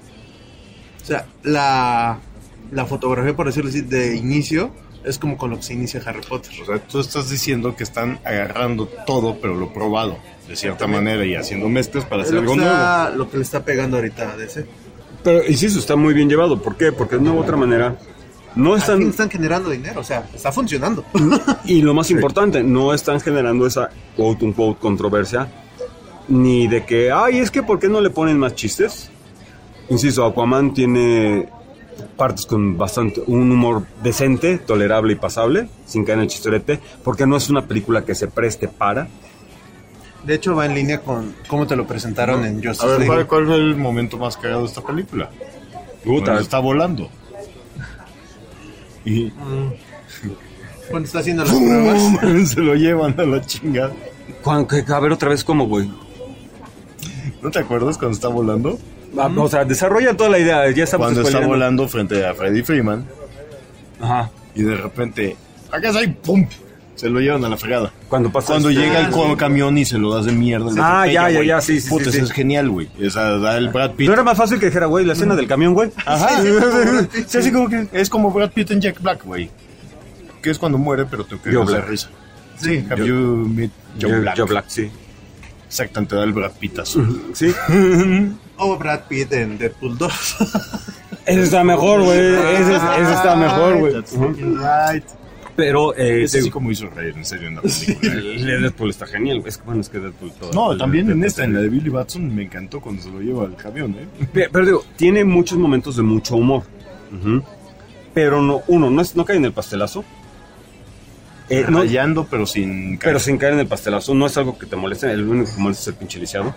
O sea, la fotografía, por decirlo así, de inicio es como con lo que se inicia Harry Potter. O sea, tú estás diciendo que están agarrando todo, pero lo probado, de cierta manera, y haciendo mezclas para Es hacer lo que, algo nuevo. está, lo que le está pegando ahorita a DC. Pero, insisto, está muy bien llevado. ¿Por qué? Porque de una u otra manera no Al fin están... están generando dinero, o sea, está funcionando. Y lo más importante, no están generando esa quote-unquote controversia, ni de que, ay, es que ¿por qué no le ponen más chistes? Insisto, Aquaman tiene partes con bastante un humor decente, tolerable y pasable, sin caer en el chistorete, porque no es una película que se preste para. De hecho, va en línea con cómo te lo presentaron en Justice A ver, League. ¿cuál fue el momento más cagado de esta película? Cuando está volando. Y Cuando está haciendo las pruebas. se lo llevan a la chingada. A ver otra vez cómo, güey. ¿No te acuerdas cuando está volando? O sea, desarrolla toda la idea, ya estamos Cuando está spoileando. volando frente a Freddie Freeman. Ajá. Y de repente, acá está y ¡pum! Se lo llevan a la fregada. Cuando llega el camión y se lo das de mierda. le atropella, güey. sí. Puta, eso es genial, güey. Esa da el Brad Pitt. ¿No era más fácil que dijera, güey, la escena del camión, güey? Ajá. Sí, así como que... Es como Brad Pitt en Jack Black, güey. Que es cuando muere, pero te Joe quedas de Black. risa. Sí, have you met Joe Black? Joe Black, sí. Exactamente, te da el Brad Pittazo. Sí. O Brad Pitt en Deadpool 2. Ese está mejor, güey. Ese está mejor, güey. That's fucking right. Pero, Es así como hizo reír, en serio, en la película. el de Deadpool está genial. Es que Deadpool todo. No, también en esta, en la de Billy Batson, me encantó cuando se lo lleva al camión, ¿eh? Pero digo, tiene muchos momentos de mucho humor. Ujú. Pero no cae en el pastelazo. No, Rayando, pero sin caer. pero sin caer en el pastelazo. No es algo que te moleste. El único que molesta es el pinche lisiado.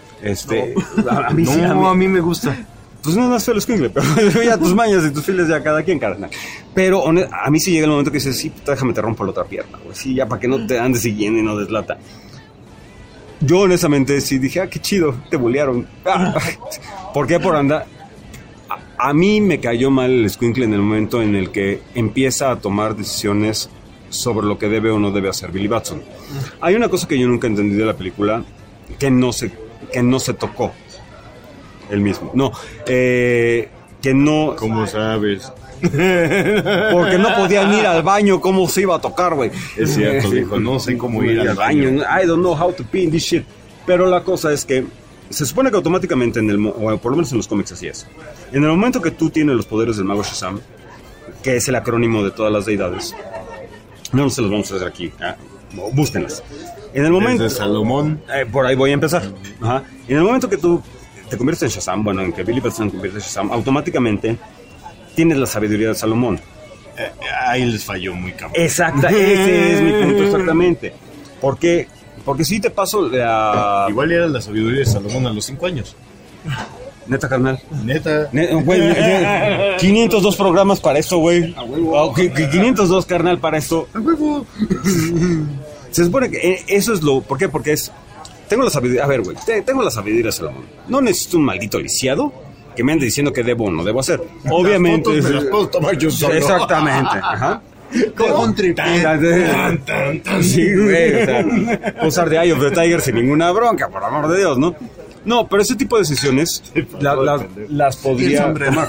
A mí sí, a mí me gusta. Pues no es feo el escuincle, pero ya tus mañas y tus files ya cada quien, carnal. Pero a mí sí llega el momento que dices, sí, puta, déjame te rompo la otra pierna, güey. Sí, ya para que no te andes siguiendo y no deslata. Yo honestamente sí dije, qué chido, te bullearon. ¿Por qué? Por andar... A mí me cayó mal el escuincle en el momento en el que empieza a tomar decisiones sobre lo que debe o no debe hacer Billy Batson. Hay una cosa que yo nunca entendí de la película que no se tocó el mismo. No, que no... ¿Cómo sabes? Porque no podían ir al baño, ¿cómo se iba a tocar, güey? Es cierto, dijo, no sé cómo ir al baño. I don't know how to pee in this shit. Pero la cosa es que se supone que automáticamente, o por lo menos en los cómics así es, en el momento que tú tienes los poderes del mago Shazam, que es el acrónimo de todas las deidades, no se los vamos a hacer aquí, búsquenlas. En el momento... Desde Salomón. Por ahí voy a empezar. Ajá. En el momento que tú te conviertes en Shazam, bueno, en que Billy Batson se convierte en Shazam, automáticamente tienes la sabiduría de Salomón. Ahí les falló muy cabrón. Exacta, ese es mi punto exactamente. Porque si te paso la... Igual era la sabiduría de Salomón a los 5 años. Neta, carnal. Neta. Güey, 502 programas para esto, güey. 502, carnal, para esto. Se supone que eso es lo... ¿Por qué? Porque es... Tengo la sabiduría... A ver, güey. Tengo la sabiduría de Salomón. No necesito un maldito lisiado que me ande diciendo qué debo o no debo hacer. Obviamente... Las fotos me las puedo tomar yo solo. Exactamente. Ajá. Como un triple. Sí, güey, o sea, usar de Eye of the Tiger sin ninguna bronca, por amor de Dios, ¿no? No, pero ese tipo de decisiones las podría tomar.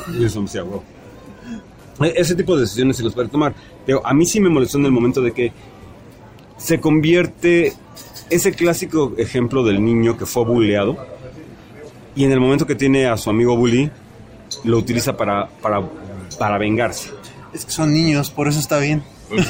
Ese tipo de decisiones se las puede tomar. Pero a mí sí me molestó en el momento de que se convierte ese clásico ejemplo del niño que fue bulleado y en el momento que tiene a su amigo bully lo utiliza para vengarse. Es que son niños, por eso está bien.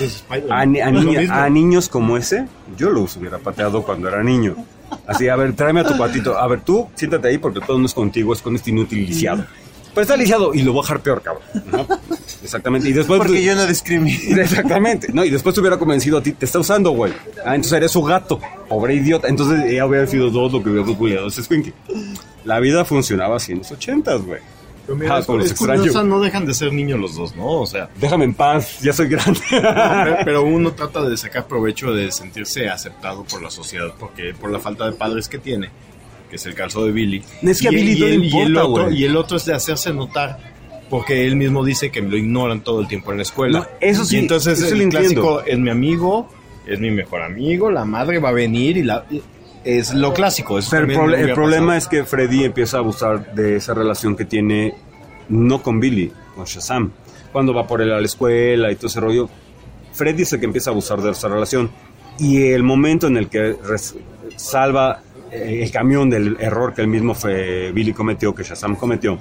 A niños como ese, yo los hubiera pateado cuando era niño. Así, a ver, tráeme a tu patito. A ver, tú, siéntate ahí porque todo no es contigo, es con este inútil lisiado. Pero está lisiado y lo voy a dejar peor, cabrón. ¿No? Exactamente. Y después, porque yo no discrimino. Exactamente. No, y después te hubiera convencido a ti, te está usando, güey. Entonces eres su gato. Pobre idiota. Entonces ella hubiera sido todo lo que hubiera buleado ese Squinky. La vida funcionaba así en los 80s, güey. Pero mira, es curiosa, no dejan de ser niños los dos, ¿no? O sea, déjame en paz, ya soy grande. Pero uno trata de sacar provecho de sentirse aceptado por la sociedad, porque por la falta de padres que tiene, que es el caso de Billy. Es que a Billy no le importa, güey. Y el otro es de hacerse notar, porque él mismo dice que lo ignoran todo el tiempo en la escuela. No, eso sí. Y entonces eso el clásico es mi amigo, es mi mejor amigo, la madre va a venir y es lo clásico. Pero el problema es que Freddy empieza a abusar de esa relación que tiene, no con Billy, con Shazam. Cuando va por él a la escuela y todo ese rollo, Freddy es el que empieza a abusar de esa relación. Y el momento en el que salva el camión del error que el mismo Billy cometió, que Shazam cometió,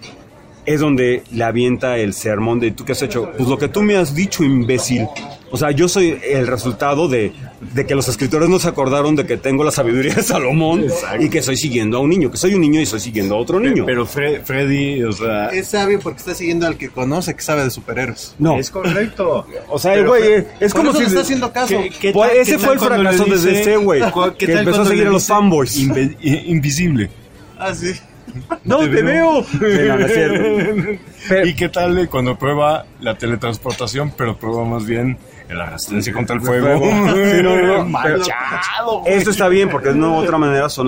es donde le avienta el sermón de ¿tú qué has hecho? Pues lo que tú me has dicho, imbécil. O sea, yo soy el resultado de que los escritores no se acordaron de que tengo la sabiduría de Salomón. Exacto. Y que estoy siguiendo a un niño, que soy un niño y estoy siguiendo a otro niño. Pero Freddy, o sea... Es sabio porque está siguiendo al que conoce, que sabe de superhéroes. No. Es correcto. O sea, el güey, es como si... está haciendo caso. Ese fue el fracaso desde ese güey, que empezó a seguir a los fanboys. Invisible. Ah, sí. No, te veo. No, no es cierto. Pero, ¿y qué tal cuando prueba la teletransportación, pero prueba más bien la resistencia contra el fuego? Sí, no. Manchado. Esto está bien porque de una u otra manera son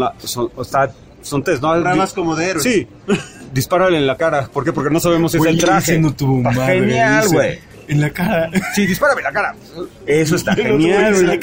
test, ¿no? Ramas como de héroes. Sí. Dispárale en la cara. ¿Por qué? Porque no sabemos si es el traje. No tuvo madre, genial, güey. En la cara. Sí, dispárame en la cara. Eso está genial, güey.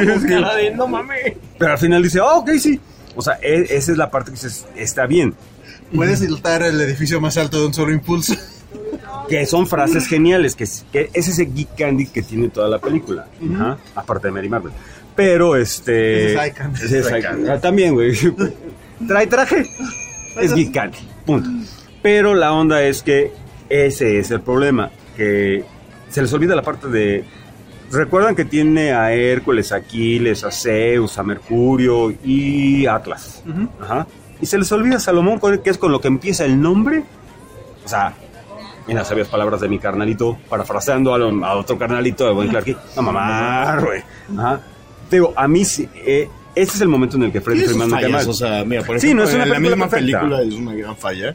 No mames. Pero al final dice, ok, sí. O sea, esa es la parte que dices, está bien. Puedes saltar el edificio más alto de un solo impulso. Que son frases geniales, que es ese geek candy que tiene toda la película. Ajá, aparte de Mary Marvel. Pero Ese es Eye Candy. También, güey. Trae traje. Es geek candy. Punto. Pero la onda es que ese es el problema. Que se les olvida la parte de... Recuerdan que tiene a Hércules, a Aquiles, a Zeus, a Mercurio y Atlas. Ajá. Y se les olvida Salomón, que es con lo que empieza el nombre. O sea, en las sabias palabras de mi carnalito, parafraseando a otro carnalito de buen Clarky, no mamar, güey. Ajá. Te digo, a mí sí, ese es el momento en el que Freddy Freeman me mal. O sea, mira, por ejemplo, sí, no es una la misma perfecta. película es una gran falla,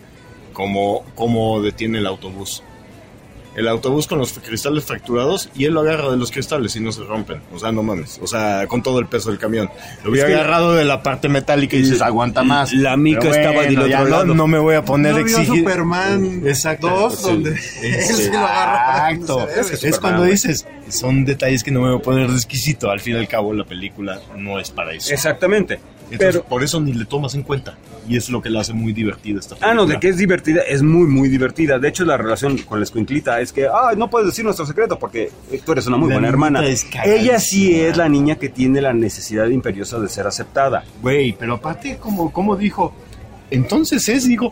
como detiene el autobús. El autobús con los cristales fracturados y él lo agarra de los cristales y no se rompen. O sea, no mames. O sea, con todo el peso del camión. Lo hubiera agarrado de la parte metálica y dices, aguanta más. La mica estaba del otro lado. No me voy a poner a exigir. Superman 2, donde él se lo agarra. Exacto. Es cuando dices, son detalles que no me voy a poner de exquisito. Al fin y al cabo, la película no es para eso. Exactamente. Entonces, por eso ni le tomas en cuenta. Y es lo que la hace muy divertida esta película. No, de que es divertida, es muy, muy divertida. De hecho, la relación con la escuinclita es que, no puedes decir nuestro secreto porque tú eres una muy buena hermana. Ella sí es la niña que tiene la necesidad imperiosa de ser aceptada. Güey, pero aparte, como dijo, entonces digo...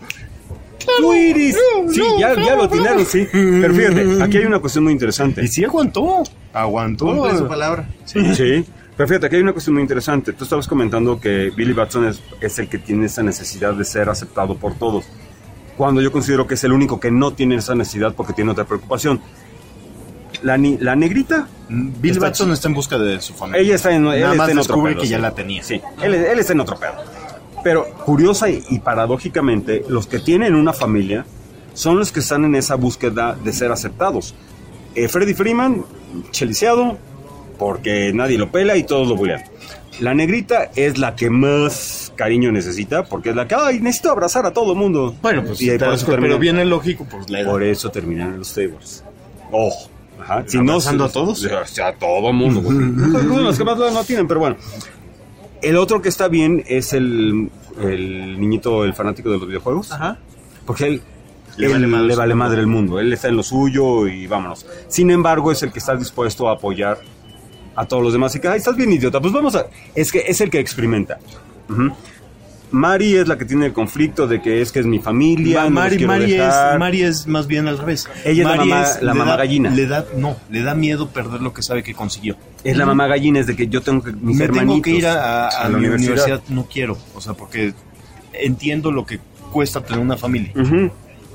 Tú iris. Sí, ya lo atinaron, sí. Pero fíjate, aquí hay una cuestión muy interesante. Y sí aguantó. Cumple su palabra. Sí. Pero fíjate, aquí hay una cuestión muy interesante. Tú estabas comentando que Billy Batson es el que tiene esa necesidad de ser aceptado por todos. Cuando yo considero que es el único que no tiene esa necesidad porque tiene otra preocupación. La negrita... Billy Batson está en busca de su familia. Ella está en otro pedo. Que ya la tenía. Sí, él está en otro pedo. Pero curiosa y paradójicamente, los que tienen una familia son los que están en esa búsqueda de ser aceptados. Freddy Freeman, cheliciado, porque nadie lo pela y todos lo bullean. La negrita es la que más cariño necesita, porque es la que, necesito abrazar a todo el mundo. Bueno, pues, y por eso pero viene lógico, pues la edad. Por eso terminan los tables. Ojo. Ajá. Si ¿Abrazando a todos? O sea, a todo mundo. Los que más no tienen, pero bueno. El otro que está bien es el niñito, el fanático de los videojuegos. Ajá. Porque él le vale madre el mundo. Él está en lo suyo y vámonos. Sin embargo, es el que está dispuesto a apoyar a todos los demás. Y que, ay, estás bien idiota. Pues vamos a... Es que es el que experimenta. Uh-huh. Mari es la que tiene el conflicto de que es mi familia. Mari es más bien al revés. Ella es la mamá gallina. Le da miedo perder lo que sabe que consiguió. Es la mamá gallina, es de que yo tengo que... Me tengo que ir a la universidad. No quiero. O sea, porque entiendo lo que cuesta tener una familia. Uh-huh.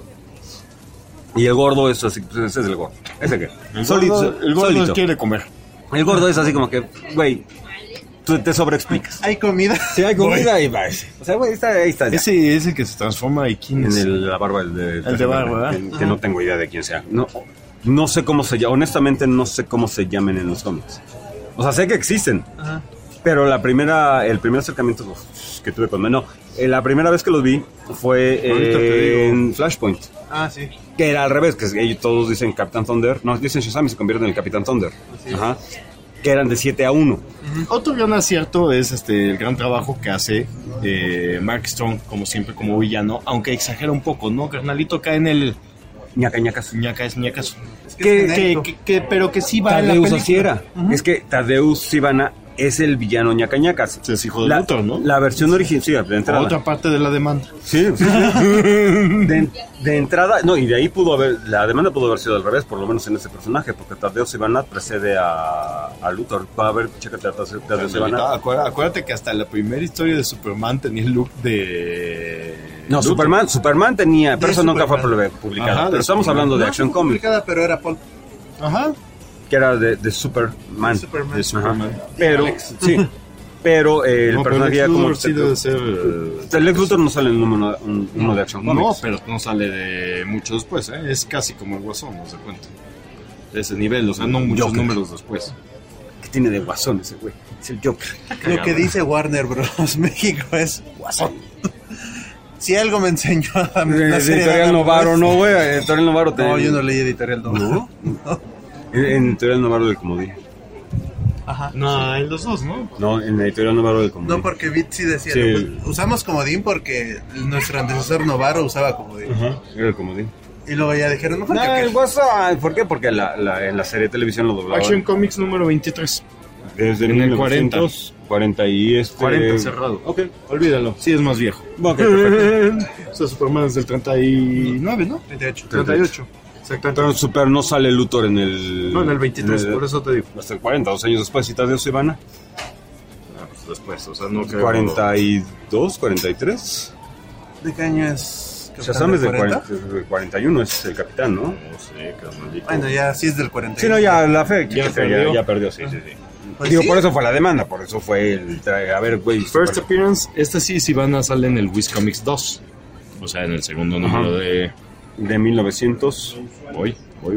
Y el gordo es así, ese es el gordo. ¿Ese qué? El gordo quiere comer. El gordo es así como que, güey, tú te sobreexplicas. ¿Hay comida? Sí, hay comida y va. O sea, güey, ahí está. Ese es el que se transforma y quién es. La barba de barba, ¿verdad? Que no tengo idea de quién sea. No sé cómo se llama. Honestamente, no sé cómo se llamen en los cómics. O sea, sé que existen. Ajá. Pero el primer acercamiento que tuve con... No, la primera vez que los vi fue en Flashpoint. Ah, sí. Que era al revés, que ellos todos dicen Capitán Thunder. No, dicen Shazam y se convierten en el Capitán Thunder. Sí. Ajá. Que eran de 7-1. Uh-huh. Otro gran acierto es el gran trabajo que hace Mark Strong, como siempre, como villano, aunque exagera un poco, ¿no? Carnalito cae en el... ñacaso. Pero que sí va en la película. película. Así era. Uh-huh. Es que Tadeusz Sivana es el villano ñacañacas. Es hijo de Luthor, ¿no? La versión original, sí, de entrada. Otra parte de la demanda. Sí. de entrada, no, y de ahí la demanda pudo haber sido al revés, por lo menos en ese personaje, porque Tadeusz Sivana precede a Luthor. Va a ver, chécate a Tadeusz Sivana. Acuérdate que hasta la primera historia de Superman tenía el look de... No, Superman tenía, pero eso nunca fue publicado. Ajá, pero estamos hablando de Action Comics. Publicada, pero era Paul. Ajá. Que era de Superman. De Superman. Pero, sí. Pero el personaje ya como... sí debe ser... El Lex Luthor no sale en el número uno de Action Comics. No, pero no sale de mucho después, ¿eh? Es casi como el Guasón, no se cuenta. De ese nivel, o sea, no muchos números después. ¿Qué tiene de Guasón ese güey? Es el Joker. Lo que dice Warner Bros. México es Guasón. Si algo me enseñó a Editorial Novaro, ¿no, güey? Editorial Novaro No, yo no leí Editorial Novaro. ¿No? En Editorial Novaro del Comodín. Ajá. No, en los dos, ¿no? No, en la Editorial Novaro del Comodín. No, porque Bit sí decía, sí. Pues, usamos Comodín porque nuestro antecesor Novaro usaba Comodín. Ajá, era el Comodín. Y luego ya dijeron, no, el WhatsApp. ¿Por qué? Porque en la serie de televisión lo doblaban. Action Comics número 23. Desde en el 40 y 40 cerrado. Ok, olvídalo. Sí, es más viejo. Okay, perfecto. O sea, Superman es del 39, ¿no? 38. Exactamente. Pero Super no sale Luthor en el... No, en el 23, por eso te digo. Hasta el 40, 2 años después. ¿Y Tadeusz Sivana? Pues después, o sea, no creo... 42, 43. ¿De qué año es? Shazam es del 41, es el capitán, ¿no? No sé, carnalito. Bueno, ya sí es del 41. Sí, no, ya la fe. Ya perdió, sí. Pues digo, sí. Por eso fue la demanda, por eso fue a ver, güey. First Appearance, Sivana sale en el Wiz Comics 2. O sea, en el segundo número de 1900. Voy.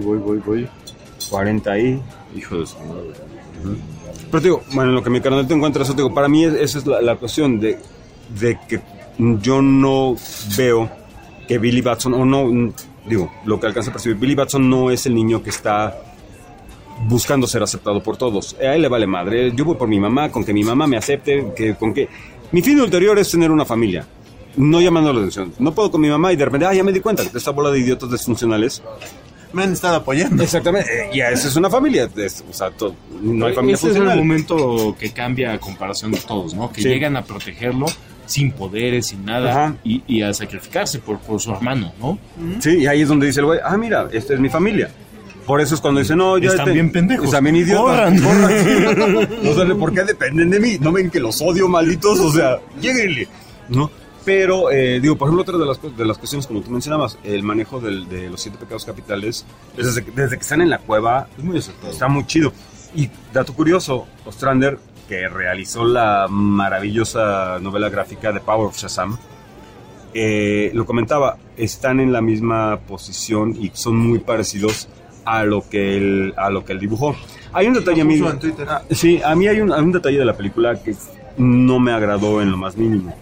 40 y... Hijo de su madre. Pero digo, bueno, lo que mi carnal te encuentra, eso digo, para mí esa es la cuestión de que yo no veo que Billy Batson, o no, digo, lo que alcanza a percibir, Billy Batson no es el niño que está buscando ser aceptado por todos. A él le vale madre. Yo voy por mi mamá, con que mi mamá me acepte, con que... Mi fin ulterior es tener una familia. No llamando la atención. No puedo con mi mamá y de repente, ya me di cuenta que esta bola de idiotas disfuncionales me han estado apoyando. Exactamente. Ya esa es una familia. O sea, no hay familia funcional. Es el momento que cambia a comparación de todos, ¿no? Que llegan a protegerlo sin poderes, sin nada, y a sacrificarse por su hermano, ¿no? Sí, y ahí es donde dice el güey, mira, esta es mi familia. Por eso es cuando dicen, no, ya están bien pendejos. Están bien idiotas. Corran. No sé por qué dependen de mí. No ven que los odio, malditos. O sea, lléguenle. ¿No? Pero, digo, por ejemplo, otra de las cuestiones, como tú mencionabas, el manejo de los 7 pecados capitales, desde que están en la cueva, es muy acertado. Está muy chido. Y, dato curioso, Ostrander, que realizó la maravillosa novela gráfica The Power of Shazam, lo comentaba, están en la misma posición y son muy parecidos a lo que él dibujó. Hay un detalle a mí, sí, a mí hay un detalle de la película que no me agradó en lo más mínimo.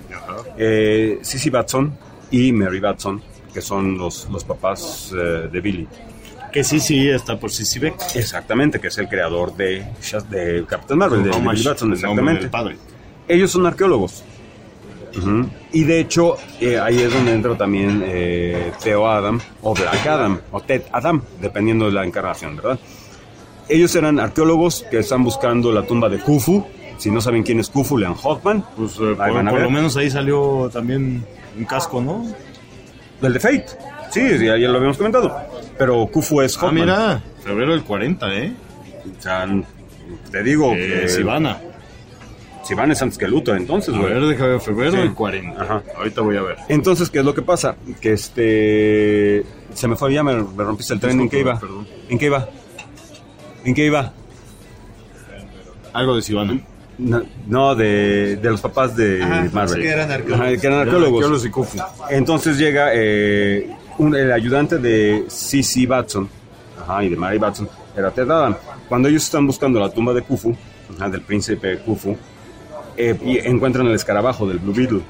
Sissy Batson y Mary Batson, que son los papás de Billy, Que sí está por Sissy Beck. Exactamente, que es el creador de Captain Marvel, de Billy Batson, exactamente. El padre. Ellos son arqueólogos. Y de hecho, ahí es donde entra también Theo Adam, o Black Adam, o Ted Adam, dependiendo de la encarnación, ¿verdad? Ellos eran arqueólogos que están buscando la tumba de Khufu. Si no saben quién es Khufu, lean Hawkman. Pues por lo menos ahí salió también un casco, ¿no? Del de Fate. Sí, ya lo habíamos comentado. Pero Khufu es Hawkman. Mira, febrero del 40, O sea, te digo que... Sivana es antes que Luthor, entonces, güey. A ver, déjame ver, febrero del 40. Ajá. Ahorita voy a ver. Entonces, ¿qué es lo que pasa? Que se me fue, ya me rompiste el tren. Disculpa, ¿En qué iba? perdón. ¿En qué iba? Algo de Sivana. No, de los papás de Marvel. Que eran arqueólogos. Que eran arqueólogos. Y Khufu. Entonces llega el ayudante de C.C. Batson, y de Mary Batson, era Ted Adam. Cuando ellos están buscando la tumba de Khufu, del príncipe Khufu, y encuentran el escarabajo del Blue Beetle.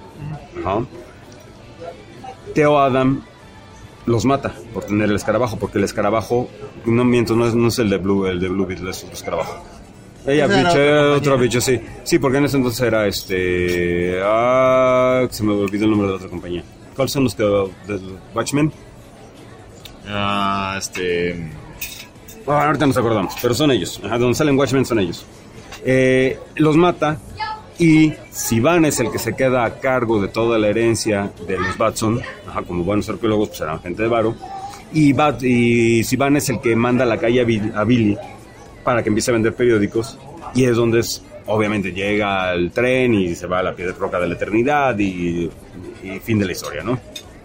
Theo Adam los mata por tener el escarabajo, porque el escarabajo, no miento, no es el de Blue Beetle, es otro escarabajo. Otro bicho, sí. Sí, porque en ese entonces era se me olvidó el nombre de la otra compañía. ¿Cuáles son los de Watchmen? Ahorita nos acordamos, pero son ellos. Donde salen Watchmen son ellos. Los mata, y Sivana es el que se queda a cargo de toda la herencia de los Batson. Como buenos arqueólogos, pues eran gente de varo. Y Sivana es el que manda a la calle a Billy para que empiece a vender periódicos, y es donde obviamente llega el tren y se va a la piedra roca de la eternidad y fin de la historia, ¿no?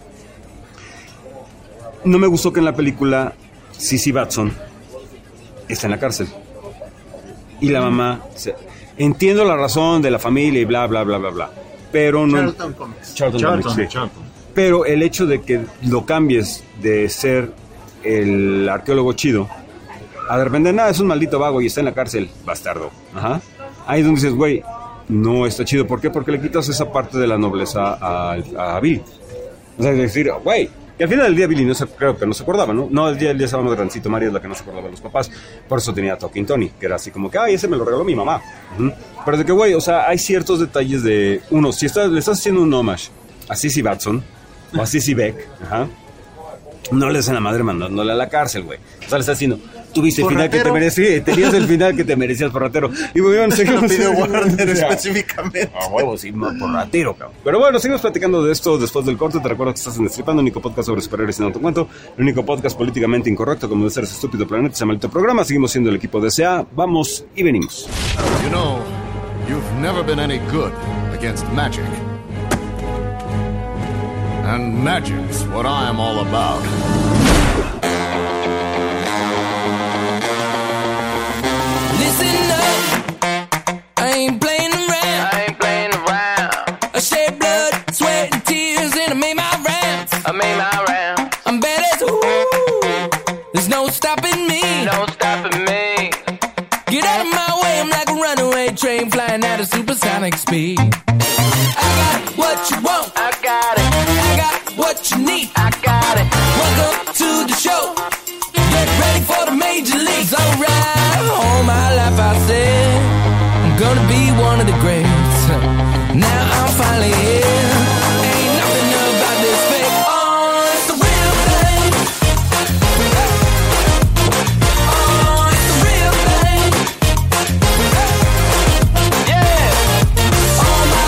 No me gustó que en la película Sissy Batson está en la cárcel y la mamá entiendo la razón de la familia y bla bla bla bla bla, pero no Charlton Comics, sí. Pero el hecho de que lo cambies de ser el arqueólogo chido a de repente, es un maldito vago y está en la cárcel, bastardo. Ahí es donde dices, güey, no está chido. ¿Por qué? Porque le quitas esa parte de la nobleza a Billy. O sea, es decir, güey, que al final del día Billy creo que no se acordaba, ¿no? No, el día estaba más grancito, María es la que no se acordaba de los papás. Por eso tenía Talking Tony, que era así como que, ese me lo regaló mi mamá. Pero de que, güey, o sea, hay ciertos detalles de... Uno, si le estás haciendo un homage a Sissy Batson o a Sissy Beck, no le hacen la madre mandándole a la cárcel, güey. O sea, le estás haciendo... Tuviste el final que te merecías, tenías el final que te merecías, por ratero. Y bueno, seguimos. Warner específicamente. A huevos, sí, por ratero, cabrón. Pero bueno, seguimos platicando de esto después del corte. Te recuerdo que estás en Destripando, el único podcast sobre superhéroes sin autocuento, el único podcast políticamente incorrecto, como debe ser ese estúpido planeta, ese maldito programa. Seguimos siendo el equipo de SA. Vamos y venimos. You know, you've never been any good against magic. And magic's what I am all about. Listen up, I ain't playing around. I shed blood, sweat, and tears, and I made my rounds. I'm bad as there's no stopping me. Get out of my way, I'm like a runaway train flying at a supersonic speed. I got what you want, I got it. I got what you need, I got it. Welcome to the show. Get ready for the major leagues, alright. All my life I said I'm gonna be one of the greats. Now I'm finally here. Ain't nothing about this fake. Oh, it's the real thing. Oh, it's the real thing. Yeah. All my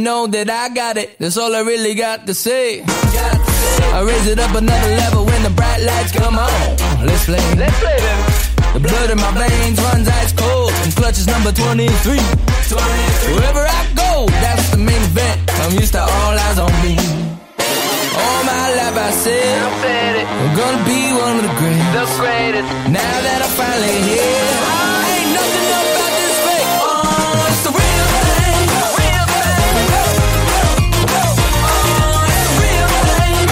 know that I got it. That's all I really got to say. I raise it up another level when the bright lights come on. Let's play. Let's play, baby. The blood in my veins runs ice cold and clutches number 23. Wherever I go, that's the main event. I'm used to all eyes on me. All my life I said I'm gonna be one of the greatest. The greatest. Now that I'm finally here, ain't nothing about this fake. Oh, it's the real thing. Real thing. Oh, it's the real thing.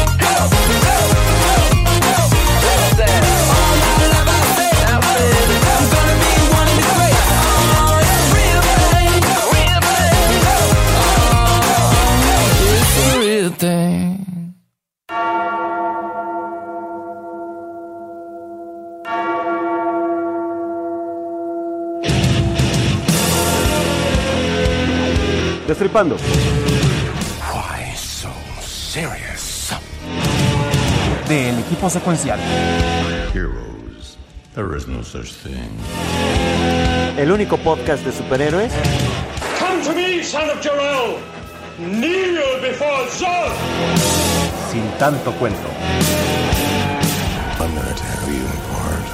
All my life I said I'm gonna be one of the greatest. Oh, it's the real thing. Real thing. Oh, it's the real thing. Destripando. Why so serious? Del equipo secuencial. Heroes. There is no such thing. El único podcast de superhéroes. Come to me, son of Jor-El. Kneel before Zod. Sin tanto cuento. I'm gonna tear you apart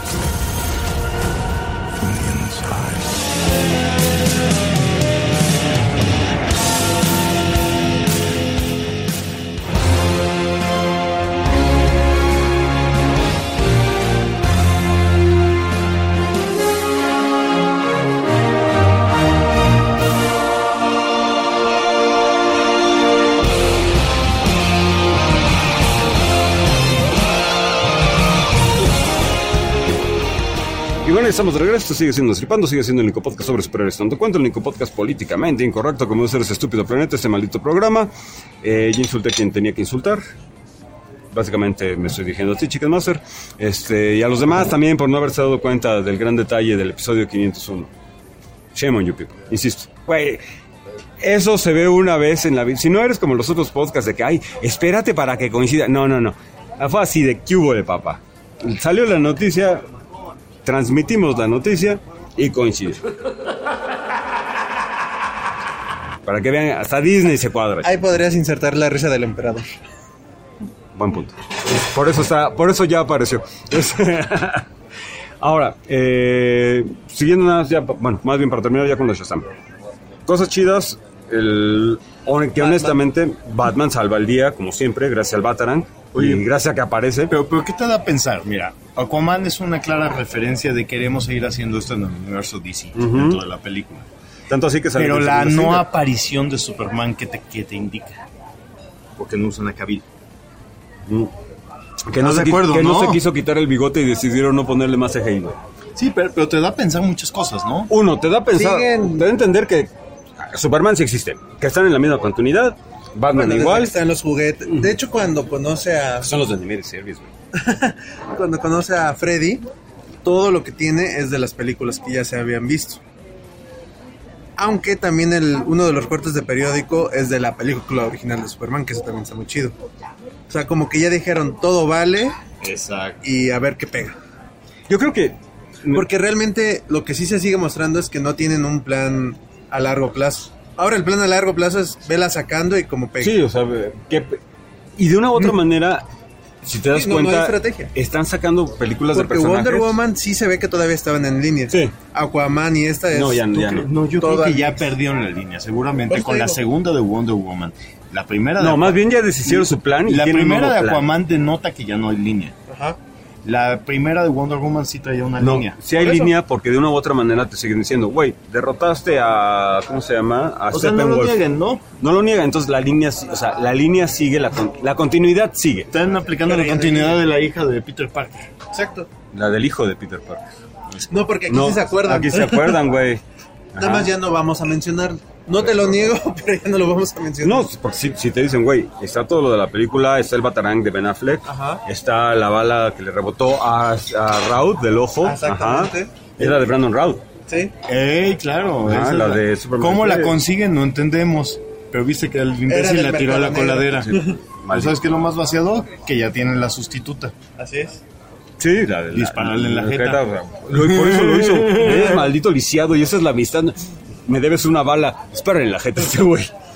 from the inside. Y bueno, estamos de regreso. Esto sigue siendo Destripando, sigue siendo el único podcast sobre superhéroes. Tanto cuento el único podcast políticamente incorrecto como debe ser ese estúpido planeta, este maldito programa. Yo insulté a quien tenía que insultar. Básicamente me estoy dirigiendo a ti, Chicken Master. Y a los demás también por no haberse dado cuenta del gran detalle del episodio 501. Shame on you people, insisto. Güey, eso se ve una vez en la vida. Si no eres como los otros podcasts de que, ay, espérate para que coincida. No. Fue así de que hubo de papá. Salió la noticia, transmitimos la noticia y coincide. Para que vean, hasta Disney se cuadra. Ahí podrías insertar la risa del emperador. Buen punto. Por eso ya apareció. Ahora, siguiendo nada, ya, bueno, más bien para terminar ya con los Shazam. Cosas chidas, que honestamente Batman salva el día, como siempre, gracias al Batarang. Oye, y gracias a que aparece. Pero ¿qué te da a pensar? Mira, Aquaman es una clara referencia de queremos seguir haciendo esto en el universo DC, dentro de la película. Tanto así que sale. Pero la no aparición de Superman, ¿qué te indica? Porque no usan a Cavill. Que no se quiso quitar el bigote y decidieron no ponerle más CGI. Sí, pero te da a pensar muchas cosas, ¿no? Uno, te da a pensar, te da a entender que Superman sí existe, que están en la misma continuidad. Batman igual. Están los juguetes. De hecho, cuando conoce a... Son los de Animated Series, güey. Cuando conoce a Freddy, todo lo que tiene es de las películas que ya se habían visto. Aunque también uno de los cortes de periódico es de la película original de Superman, que eso también está muy chido. O sea, como que ya dijeron, todo vale. Exacto. Y a ver qué pega. Yo creo que... Porque realmente lo que sí se sigue mostrando es que no tienen un plan a largo plazo. Ahora el plan a largo plazo es vela sacando y como pega. Sí, o sea, y de una u otra manera, si te das cuenta, no hay estrategia. Están sacando películas porque de personajes. Wonder Woman sí se ve que todavía estaban en línea. Sí. Aquaman y esta es... No, ya no. No, yo creo que ya perdieron la línea, seguramente con la segunda de Wonder Woman. La primera de más bien ya deshicieron su plan y la primera de Aquaman plan. denota que ya no hay línea. Ajá. La primera de Wonder Woman sí traía una línea. Sí hay línea porque de una u otra manera te siguen diciendo, güey, derrotaste a... ¿Cómo se llama? A Steppenwolf. No lo niegan, ¿no? No lo niegan, entonces la línea sigue, la continuidad sigue. Están aplicando la continuidad de la hija de Peter Parker. Exacto. La del hijo de Peter Parker. No, porque aquí sí se acuerdan. Aquí se acuerdan, güey. Nada más ya no vamos a mencionar. No te lo niego, pero ya no lo vamos a mencionar. No, porque si te dicen, güey, está todo lo de la película, está el Batarang de Ben Affleck, está la bala que le rebotó a Raud del ojo, exactamente. Es la de Brandon Raud. Sí. Claro. La de Superman. ¿Cómo la consiguen? No entendemos. Pero viste que el imbécil la tiró a la coladera. Sí. ¿Sabes qué es lo más vaciado? Que ya tienen la sustituta. Así es. Sí, dispararle en la jeta. Por eso lo hizo. Es maldito lisiado y esa es la amistad. Me debes una bala. Espera en la jeta este güey.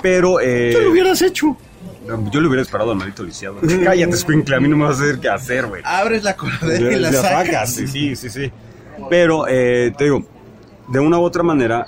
Pero... ¿Qué lo hubieras hecho? Yo le hubiera esperado al maldito lisiado. Cállate, escuincle, a mí no me vas a decir qué hacer, güey. Abres la coladera y la sacas. Sí. Pero, te digo, de una u otra manera,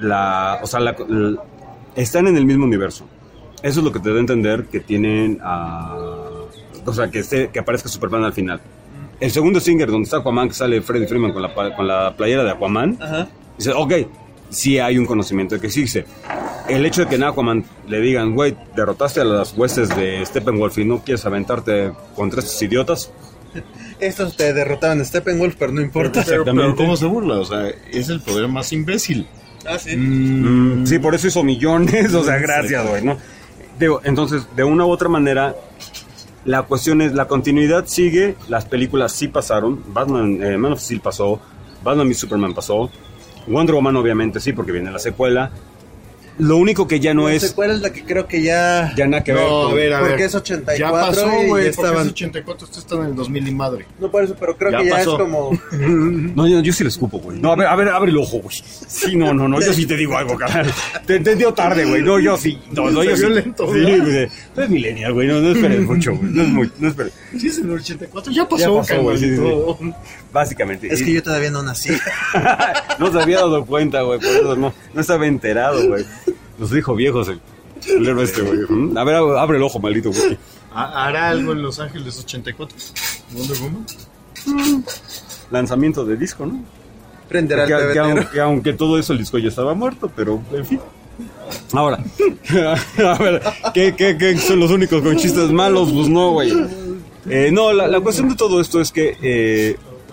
están en el mismo universo. Eso es lo que te da a entender que tienen o sea, que aparezca Superman al final. El segundo Stinger, donde está Aquaman, que sale Freddie Freeman con la playera de Aquaman, dice, ok, sí hay un conocimiento de que existe. El hecho de que en Aquaman le digan, güey, derrotaste a las huestes de Steppenwolf y no quieres aventarte contra estos idiotas. Estos te derrotaban a Steppenwolf, pero no importa. Pero ¿cómo se burla? O sea, es el poder más imbécil. Sí. Sí, por eso hizo millones, o sea, gracias, güey, ¿no? Digo, entonces, de una u otra manera, la cuestión es, la continuidad sigue, las películas sí pasaron, Man of Steel pasó, Batman v Superman pasó, Wonder Woman obviamente sí, porque viene la secuela. Lo único que ya no es... La secuela es la que creo que ya... Ya nada que ver. No, a ver. Porque es 84 ya pasó, güey, y estaban... porque es 84, esto está en el 2000 y madre. No, por eso, pero creo Ya que ya pasó. es como... No, yo sí le escupo, güey. No, a ver, abre el ojo, güey. Sí, no, yo sí te digo algo, carnal. Te entendió tarde, güey. No, yo sí. No, yo sí. Violento, Sí, güey. No es millennial, güey. No esperes mucho, güey. No esperes. Sí, es en el 84, ya pasó, güey. Sí. carnalito. Básicamente. Es que yo todavía no nací. No se había dado cuenta, güey. Por eso no estaba enterado, güey. Nos dijo viejos el héroe este, güey. A ver, abre el ojo, maldito, güey. ¿Hará algo en Los Ángeles 84? ¿Dónde Woman? Lanzamiento de disco, ¿no? Prenderá el pebetero. que aunque todo eso el disco ya estaba muerto, pero en fin. Ahora, a ver, ¿qué son los únicos con chistes malos? Pues no, güey. No, la cuestión de todo esto es que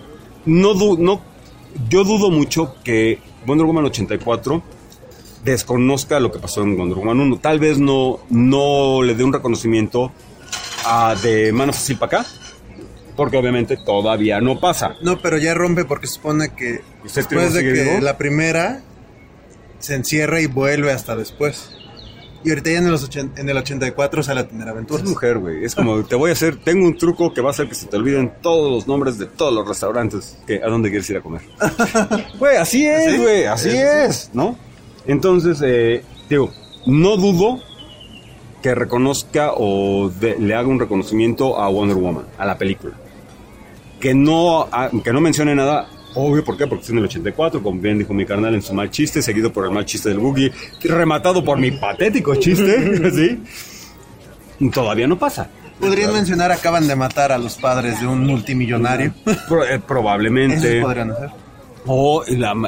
yo dudo mucho que Wonder Woman 84 desconozca lo que pasó en Wonder Woman 1. Tal vez no le dé un reconocimiento de Man of Steel para acá, porque obviamente todavía no pasa. No, pero ya rompe porque se supone que después de que la primera se encierra y vuelve hasta después. Y ahorita ya en el 84 sale a tener aventuras. Es mujer, güey. Es como, tengo un truco que va a hacer que se te olviden todos los nombres de todos los restaurantes a dónde quieres ir a comer. Güey, así es, güey. Así es, ¿no? Entonces, digo, no dudo que reconozca o le haga un reconocimiento a Wonder Woman, a la película. Que no mencione nada, obvio, ¿por qué? Porque es en el 84, como bien dijo mi carnal en su mal chiste, seguido por el mal chiste del Boogie, rematado por mi patético chiste, ¿sí? Todavía no pasa. Podrían mencionar, acaban de matar a los padres de un multimillonario. Probablemente. Eso podrían hacer. O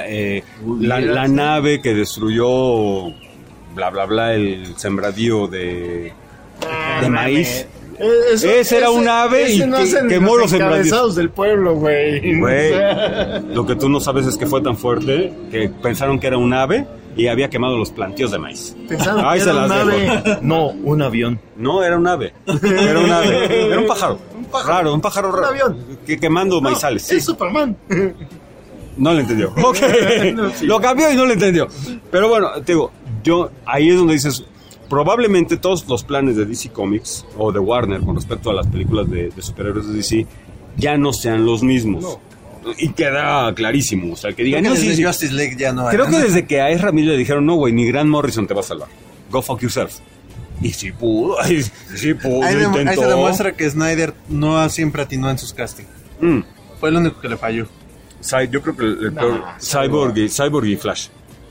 la nave que destruyó, bla, bla, bla, el sembradío de maíz. Ese era un ave y quemó los sembradíos del pueblo, güey. Güey, lo que tú no sabes es que fue tan fuerte que pensaron que era un ave y había quemado los plantíos de maíz. Pensaron que era un ave. No, un avión. No, era un ave. Era un ave. Era un pájaro. Un pájaro raro. Un avión. Quemando maizales. Es Superman. No le entendió. Ok. Lo cambió y no le entendió. Pero bueno, te digo, ahí es donde dices, probablemente todos los planes de DC Comics o de Warner con respecto a las películas de superhéroes de DC ya no sean los mismos. No. Y queda clarísimo. O sea, que digan, no, sí, Justice League ya no hay. Creo que desde que a Ezra Miller le dijeron, no, güey, ni Grant Morrison te va a salvar. Go fuck yourself. Y sí pudo. Ahí se demuestra que Snyder no siempre atinó en sus castings. Fue lo único que le falló. Yo creo que el peor, Cyborg y Flash.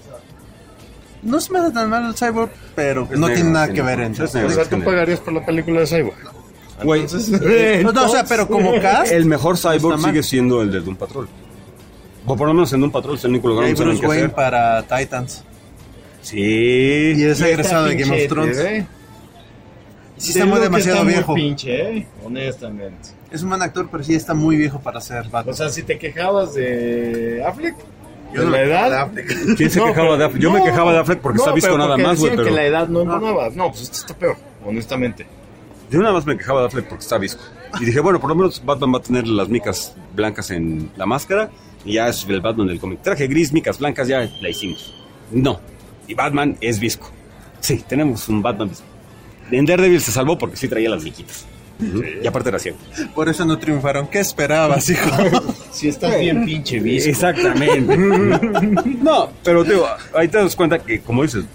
No se me hace tan mal el Cyborg, pero no tiene nada que ver en eso. O sea, ¿tú pagarías por la película de Cyborg? Güey, o sea, pero como cast, el mejor Cyborg sigue siendo el de Doom Patrol. O por lo menos en Doom Patrol es el único lugar donde Bruce Wayne para Titans. Sí. Y es egresado de Game of Thrones. Sí, está muy demasiado viejo. Pinche, honestamente. Es un buen actor, pero sí está muy viejo para ser Batman. O sea, si te quejabas de Affleck, ¿de la edad? ¿Quién se quejaba de Affleck? Yo me quejaba de Affleck porque está visco nada más, güey. Pero que la edad no embonaba. No, pues esto está peor, honestamente. Yo nada más me quejaba de Affleck porque está visco. Y dije, bueno, por lo menos Batman va a tener las micas blancas en la máscara. Y ya es el Batman del cómic. Traje gris, micas blancas, ya la hicimos. No. Y Batman es visco. Sí, tenemos un Batman visco. En Daredevil se salvó porque sí traía las miquitas. Sí. Y aparte era ciego. Por eso no triunfaron. ¿Qué esperabas, hijo? Si estás bien pinche visco. Exactamente. No, pero tío, ahí te das cuenta que, como dices,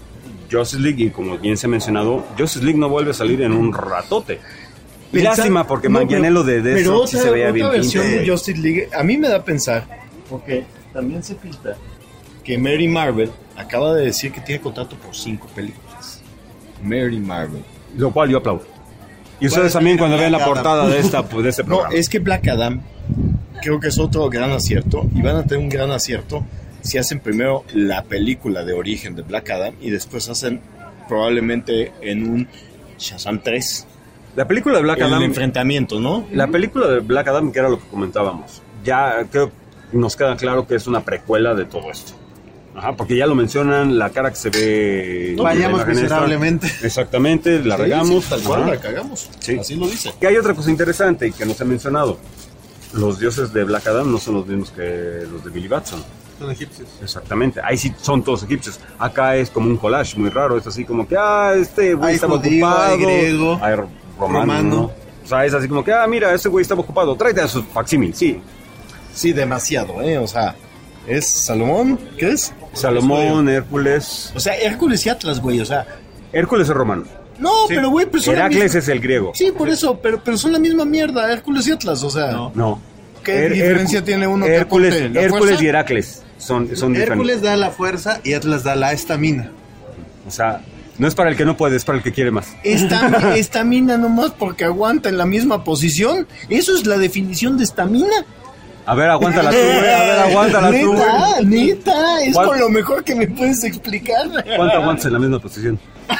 Justice League, y como bien se ha mencionado, Justice League no vuelve a salir en un ratote. Y lástima, porque Manganiello de eso sí se veía bien. Pero otra versión pinche. de Justice League, a mí me da a pensar, porque también se filtra que Mary Marvel acaba de decir que tiene contrato por 5 películas. Mary Marvel. Lo cual yo aplaudo. Y ustedes también cuando vean la portada de este No, programa. es que Black Adam creo que es otro gran acierto, y van a tener un gran acierto si hacen primero la película de origen de Black Adam y después hacen probablemente en un Shazam 3 La película de Black el Adam... enfrentamiento, ¿no? La película de Black Adam, que era lo que comentábamos, ya creo que nos queda claro que es una precuela de todo esto. Ajá, porque ya lo mencionan, la cara que se ve... Vayamos la imagen esta. miserablemente. Exactamente, la regamos. Sí, tal cual, Ajá. la cagamos. Sí. Así lo dice. Que hay otra cosa interesante y que no se ha mencionado. Los dioses de Black Adam no son los mismos que los de Billy Batson. Son egipcios. Exactamente, ahí sí son todos egipcios. Acá es como un collage muy raro, es así como que, este güey Hay estaba judío, ocupado. hay griego, hay romano. ¿No? O sea, es así como que, mira, ese güey estaba ocupado, tráete a su facsímil, sí. Sí, demasiado, o sea, es Salomón, ¿qué es? Salomón, Hércules. O sea, Hércules y Atlas, güey, o sea... Hércules es romano. No, Sí. pero güey, pues son la Heracles misma- es el griego. Sí, por eso, pero son la misma mierda, Hércules y Atlas, o sea... No. ¿Qué diferencia tiene uno que Hércules, aporte? ¿La Hércules fuerza? y Heracles son diferentes. Hércules da la fuerza y Atlas da la estamina. O sea, no es para el que no puede, es para el que quiere más. Estamina nomás porque aguanta en la misma posición. Eso es la definición de estamina. A ver, aguántala tú, güey. A ver, aguántala tú, güey. Neta, es ¿Cuál- con lo mejor que me puedes explicar. ¿Cuánto aguantas en la misma posición?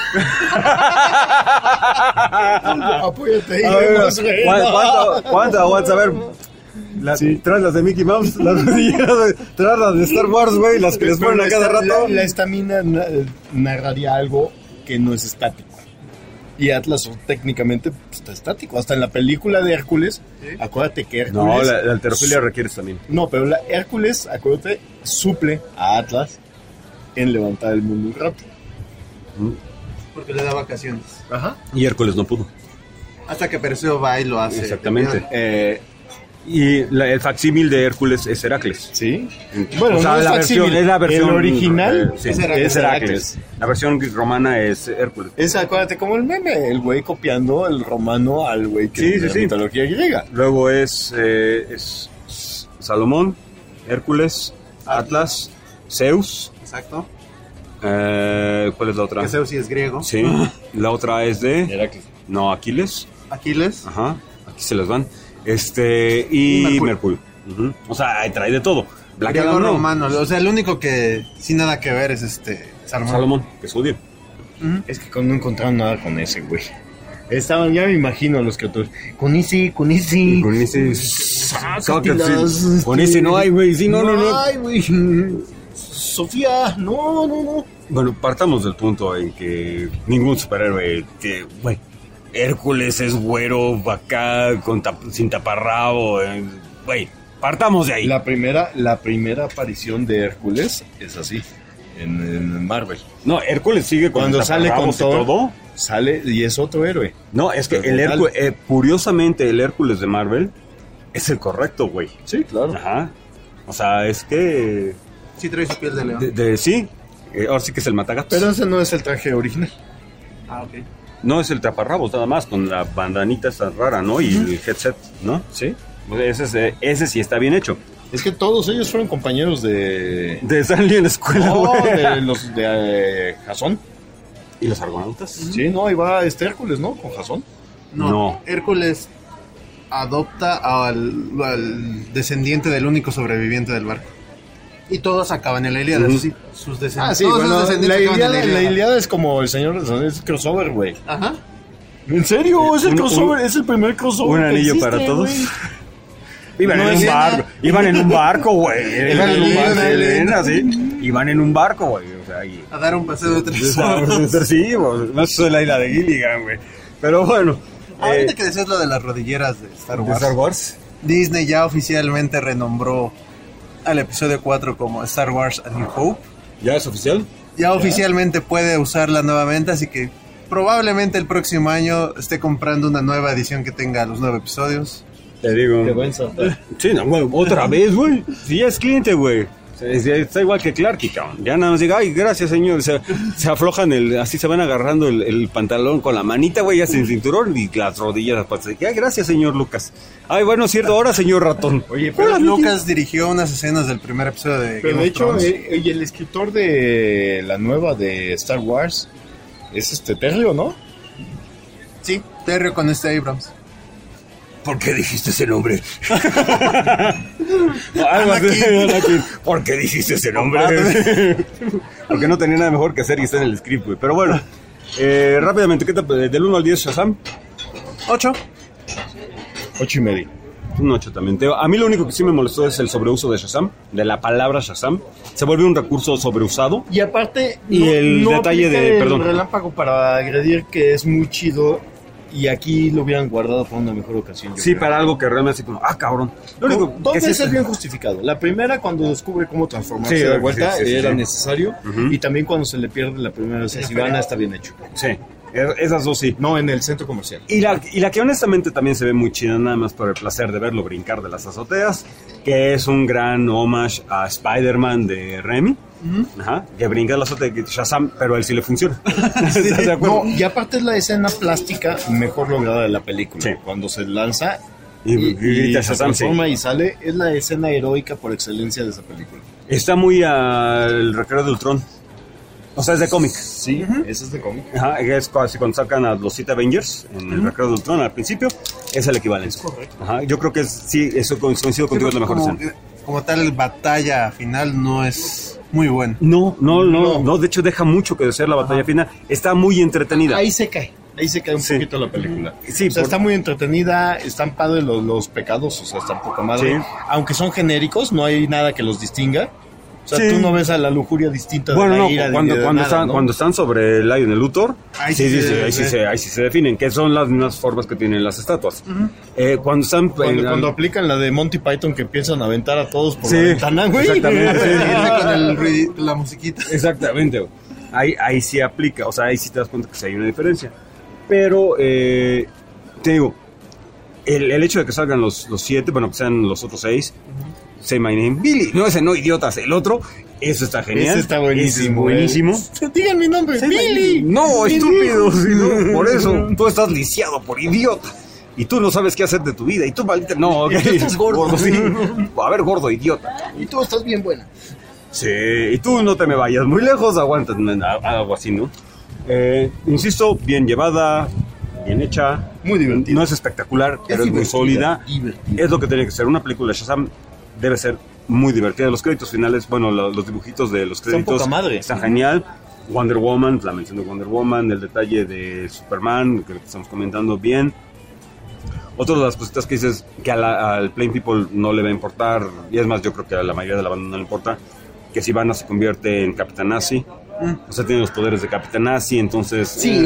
Apóyate ahí, A ver, vemos, güey. ¿Cuánto aguantas? A ver, traes las de Mickey Mouse, las traes las de Star Wars, güey, las que les ponen a cada rato. La estamina narraría algo que no es estático. Y Atlas técnicamente está estático. Hasta en la película de Hércules, acuérdate que Hércules... No, la alterofilia requieres también. No, pero la Hércules, acuérdate, suple a Atlas en levantar el mundo un rato. Porque le da vacaciones. Ajá. Y Hércules no pudo. Hasta que Perseo va y lo hace. Exactamente. Y el facsímil de Hércules es Heracles. Sí. Bueno, o sea, no es la facsímil. versión, es la versión El original sí, es es Heracles. Heracles. La versión romana es Hércules. Es, acuérdate, como el meme, el güey copiando el romano al güey que de la mitología griega. Luego es Salomón, Hércules, Atlas, Zeus. Exacto. ¿Cuál es la otra? Que Zeus sí es griego. Sí. La otra es de... Heracles. No, Aquiles. Aquiles. Ajá. Aquí se les van. Y Mercurio. Ujú. O sea, ahí trae de todo. Black Griego Adam no. romano. O sea, el único que sin nada que ver es Salomón, que es judío. Es que no encontraron nada con ese, güey. Estaban, ya me imagino a los creadores. Con ese. Con ese. Sácatelas, Con ese no hay, güey. Sí, no. Ay, güey. Sofía, no. Bueno, partamos del punto en que ningún superhéroe que, güey, Hércules es güero, acá, sin taparrabo, güey, partamos de ahí. La primera aparición de Hércules es así, en Marvel. No, Hércules sigue con Cuando sale con taparrabos y todo. Sale y es otro héroe. No, es que Pero el total. Hércules, curiosamente, el Hércules de Marvel es el correcto, güey. Sí, claro. Ajá. O sea, es que... Sí trae su piel de león. Sí, ahora sí que es el matagatos. Pero ese no es el traje original. Ah, ok. No es el taparrabos nada más, con la bandanita esa rara, ¿no? Y el headset, ¿no? Sí. Ese sí está bien hecho. Es que todos ellos fueron compañeros de... De Stanley en la escuela, No, güey. de los de Jasón. ¿Y los argonautas? Sí, no, ahí va Hércules, ¿no? Con Jasón. No. Hércules adopta al descendiente del único sobreviviente del barco. Y todos acaban en la Ilíada. Ujú. Sí, sus descendientes. Ah, sí, todos bueno, sus descendientes acaban en la Ilíada es como el Señor de los Anillos, es crossover, güey. Ajá. ¿En serio? Es el Un- crossover, es el primer crossover. Un que anillo existe, para todos. güey. Iban No en es un nada. barco. Iban en un barco, güey. Iban en un barco, Elena. Elena, sí. Iban en un barco, güey. O sea, A dar un paseo de 3 horas. sí, no es la isla de Gilligan, güey. Pero bueno. Ahorita que decías lo de las rodilleras de Star ¿de Wars. Star Wars? Disney ya oficialmente renombró al episodio 4 como Star Wars A New Hope. ¿Ya es oficial? Ya oficialmente puede usarla nuevamente, así que probablemente el próximo año esté comprando una nueva edición que tenga los 9 episodios. Te digo. Qué buen saltar. Sí, no, güey, otra vez, güey. Sí, ya es cliente, güey. Está igual que Clarky, cabrón. Ya nada más diga, ay, gracias, señor. Se aflojan, así se van agarrando el pantalón con la manita, güey, ya sin cinturón y las rodillas. Ay, gracias, señor Lucas. Ay, bueno, cierto, ahora, señor ratón. Oye, pero Lucas dirigió unas escenas del primer episodio de Pero Game de of hecho, Thrones. el escritor de la nueva de Star Wars es Terrio, ¿no? Sí, Terrio con Abrams. ¿Por qué dijiste ese nombre? Anakin. ¿Por qué dijiste ese nombre? Porque no tenía nada mejor que hacer y está en el script, güey. Pero bueno, rápidamente, ¿qué tal? Del 1 al 10, Shazam. 8. 8.5. Un 8 también. A mí lo único que sí me molestó es el sobreuso de Shazam, de la palabra Shazam. Se vuelve un recurso sobreusado. Y aparte, y el detalle de... Perdón. El relámpago para agredir que es muy chido. Y aquí lo hubieran guardado para una mejor ocasión. Sí, para algo que realmente así como, cabrón. Lo único dos que veces sí, bien justificado. La primera cuando descubre cómo transformarse Sí, de vuelta sí, era sí. necesario. Y también cuando se le pierde la primera vez a Sivana está bien hecho. Sí, esas dos sí. No, en el centro comercial. Y la que honestamente también se ve muy chida, nada más por el placer de verlo brincar de las azoteas, que es un gran homage a Spider-Man de Raimi. Ajá, que brinca la azotea de Shazam, pero a él sí le funciona. ¿Estás de acuerdo? No, y aparte es la escena plástica mejor lograda de la película. Sí. Cuando se lanza y grita se Shazam, transforma y sale, es la escena heroica por excelencia de esa película. Está muy al Recreo de Ultron. O sea, es de cómic. Sí, ese es de cómic. Ajá, es casi cuando sacan a los 7 Avengers en el Recreo de Ultron al principio, es el equivalente. Es correcto. Ajá, yo creo que sí, eso coincido contigo, es la mejor escena. Como tal, el batalla final no es muy bueno. No, de hecho deja mucho que desear la batalla final. Está muy entretenida. Ahí se cae un poquito la película. Sí, o sea, está muy entretenida, están padres los pecados, o sea, están poca madre. Sí. Aunque son genéricos, no hay nada que los distinga. O sea, Sí. tú no ves a la lujuria distinta Bueno, de la no, ira cuando están sobre el Lion, el Luthor, Ahí sí, sí ahí sí se definen, que son las mismas formas que tienen las estatuas. Cuando están... Cuando aplican la de Monty Python que empiezan a aventar a todos por Sí, la ventana, güey. exactamente. Con la musiquita. Exactamente, güey. Ahí sí aplica, o sea, ahí sí te das cuenta que sí hay una diferencia. Pero, te digo, el hecho de que salgan los 7, bueno, que sean los otros 6, Say My Name, Billy, no, ese no, idiotas, el otro, eso está genial. Ese está buenísimo. Ese es buenísimo. Digan mi nombre, Billy. No, estúpido, sí, no, por eso, tú estás lisiado por idiota. Y tú no sabes qué hacer de tu vida. Y tú, maldita... No, Y tú estás gordo. Sí. A ver, gordo, idiota. Y tú estás bien buena. Sí, y tú no te me vayas muy lejos, aguanta, algo así, ¿no? Insisto, bien llevada, bien hecha. Muy divertida. No es espectacular, pero es muy sólida. Divertida. Es lo que tiene que ser. Una película de Shazam debe ser muy divertida. Los créditos finales, bueno, los dibujitos de los créditos poca madre. están genial. Wonder Woman, la mención de Wonder Woman, el detalle de Superman, que estamos comentando bien. Otra de las cositas que dices que al Plain People no le va a importar, y es más, yo creo que a la mayoría de la banda no le importa, que Sivana se convierte en Capitán Nazi. O sea, tiene los poderes de Capitán Nazi, entonces... Sí,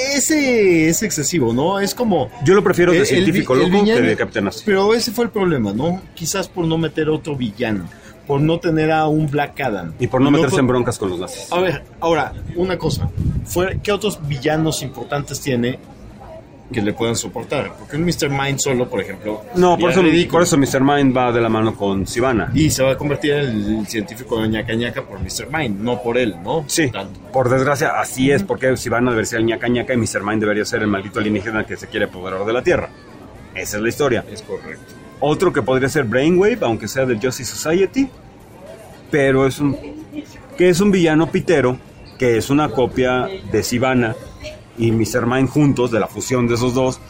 ese es excesivo, ¿no? Es como... Yo lo prefiero de científico loco villano, que de Capitán Nazi. Pero ese fue el problema, ¿no? Quizás por no meter otro villano, por no tener a un Black Adam. Y por no meterse en broncas con los nazis. A ver, ahora, una cosa. ¿Qué otros villanos importantes tiene que le puedan soportar? Porque un Mr. Mind solo, por ejemplo... No, por ridículo. eso Mr. Mind va de la mano con Sivana. Y se va a convertir en el científico de ñaca ñaca por Mr. Mind, no por él, ¿no? Sí, Tanto. por desgracia, así es, porque Sivana debería ser el ñaca ñaca y Mr. Mind debería ser el maldito alienígena que se quiere apoderar de la Tierra. Esa es la historia. Es correcto. Otro que podría ser Brainwave, aunque sea del Justice Society, pero es un villano pitero, que es una copia de Sivana y Mr. Mind juntos, de la fusión de esos dos.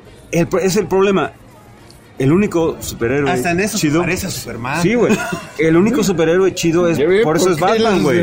Es el problema. El único superhéroe Hasta en eso chido. parece a Superman. Sí, güey. El único superhéroe chido es... Por eso es Batman, güey.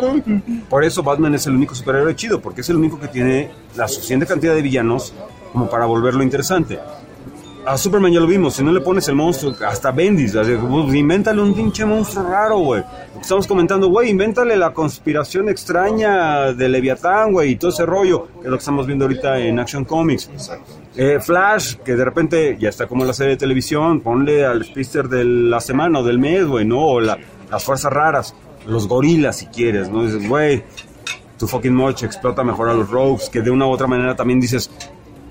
Por eso Batman es el único superhéroe chido, porque es el único que tiene la suficiente cantidad de villanos como para volverlo interesante. A Superman ya lo vimos, si no le pones el monstruo, hasta Bendis, invéntale un pinche monstruo raro, güey. Lo que estamos comentando, güey, invéntale la conspiración extraña de Leviatán, güey, y todo ese rollo, que es lo que estamos viendo ahorita en Action Comics. Flash, que de repente ya está como en la serie de televisión, ponle al speedster de la semana o del mes, güey, ¿no? O las fuerzas raras, los gorilas, si quieres, ¿no? Dices, güey, tu fucking much, explota mejor a los rogues, que de una u otra manera también dices...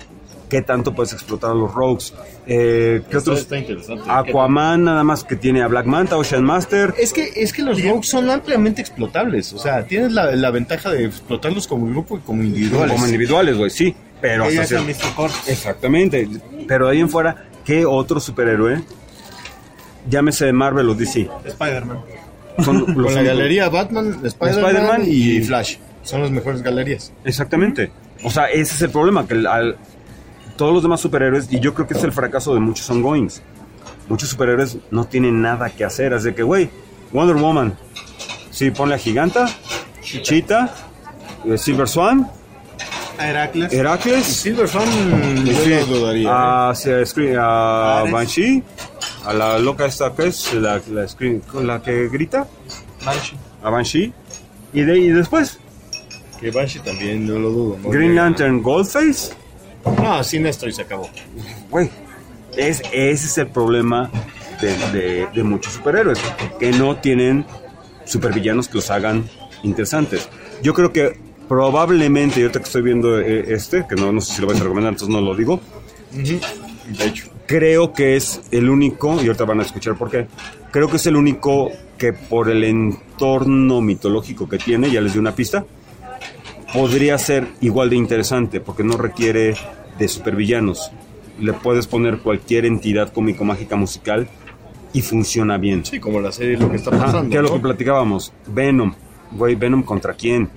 ¿Qué tanto puedes explotar a los Rogues? ¿Qué otros? Está interesante. Aquaman, nada más que tiene a Black Manta, Ocean Master. Es que los Rogues son ampliamente explotables. O sea, tienes la ventaja de explotarlos como grupo y como individuales. Como individuales, güey, sí. Pero Ella hasta es el Mr. Corps. exactamente. Pero de ahí en fuera, ¿qué otro superhéroe? Llámese de Marvel o DC. Spider-Man. Son Con los la únicos. galería Batman, Spider-Man y Flash. Son las mejores galerías. Exactamente. O sea, ese es el problema, que todos los demás superhéroes, y yo creo que es el fracaso de muchos ongoings. Muchos superhéroes no tienen nada que hacer. Es de que, güey, Wonder Woman, sí, ponle a Giganta, Cheetah, Silver Swan, Heracles, Silver Swan, sí, yo no dudaría. a Banshee, a la loca esta que es la que grita, a Banshee, y después Que Banshee también, no lo dudo. ¿No? Green Lantern, Goldface. No, Sinestro y se acabó. Güey, ese es el problema de muchos superhéroes, que no tienen supervillanos que los hagan interesantes. Yo creo que probablemente, yo ahorita que estoy viendo que no sé si lo vais a recomendar, entonces no lo digo. De hecho. Creo que es el único, y ahorita van a escuchar por qué, creo que es el único que por el entorno mitológico que tiene, ya les di una pista, podría ser igual de interesante, porque no requiere de supervillanos. Le puedes poner cualquier entidad cómico, mágica, musical y funciona bien. Sí, como la serie, lo que está pasando. ¿Qué es lo que platicábamos? Venom. Güey, ¿Venom contra quién?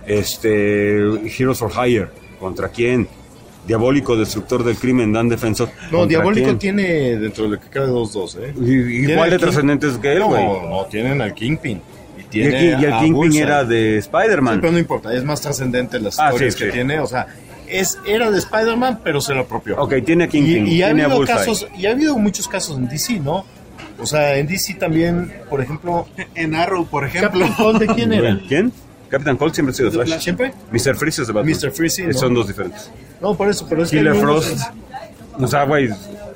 Heroes for Hire. ¿Contra quién? Diabólico, destructor del crimen, Dan Defensor. No, Diabólico tiene dentro de lo que cabe 2-2, Igual de trascendentes que él, güey. No, tienen al Kingpin. Y el Kingpin era de Spider-Man. Sí, pero no importa, es más trascendente las historias que tiene. O sea, era de Spider-Man, pero se lo apropió. Ok, tiene a Kingpin, y ha tiene a habido Bullseye. casos, y ha habido muchos casos en DC, ¿no? O sea, en DC también, por ejemplo... En Arrow, por ejemplo. ¿Captain Cold de quién era? ¿Quién? Captain Cold siempre ha sido de Flash. ¿Siempre? Mr. Freeze es de Batman. Mr. Freeze, ¿no? Son dos diferentes. No, por eso, pero es Killer que... Frost. O sea, güey,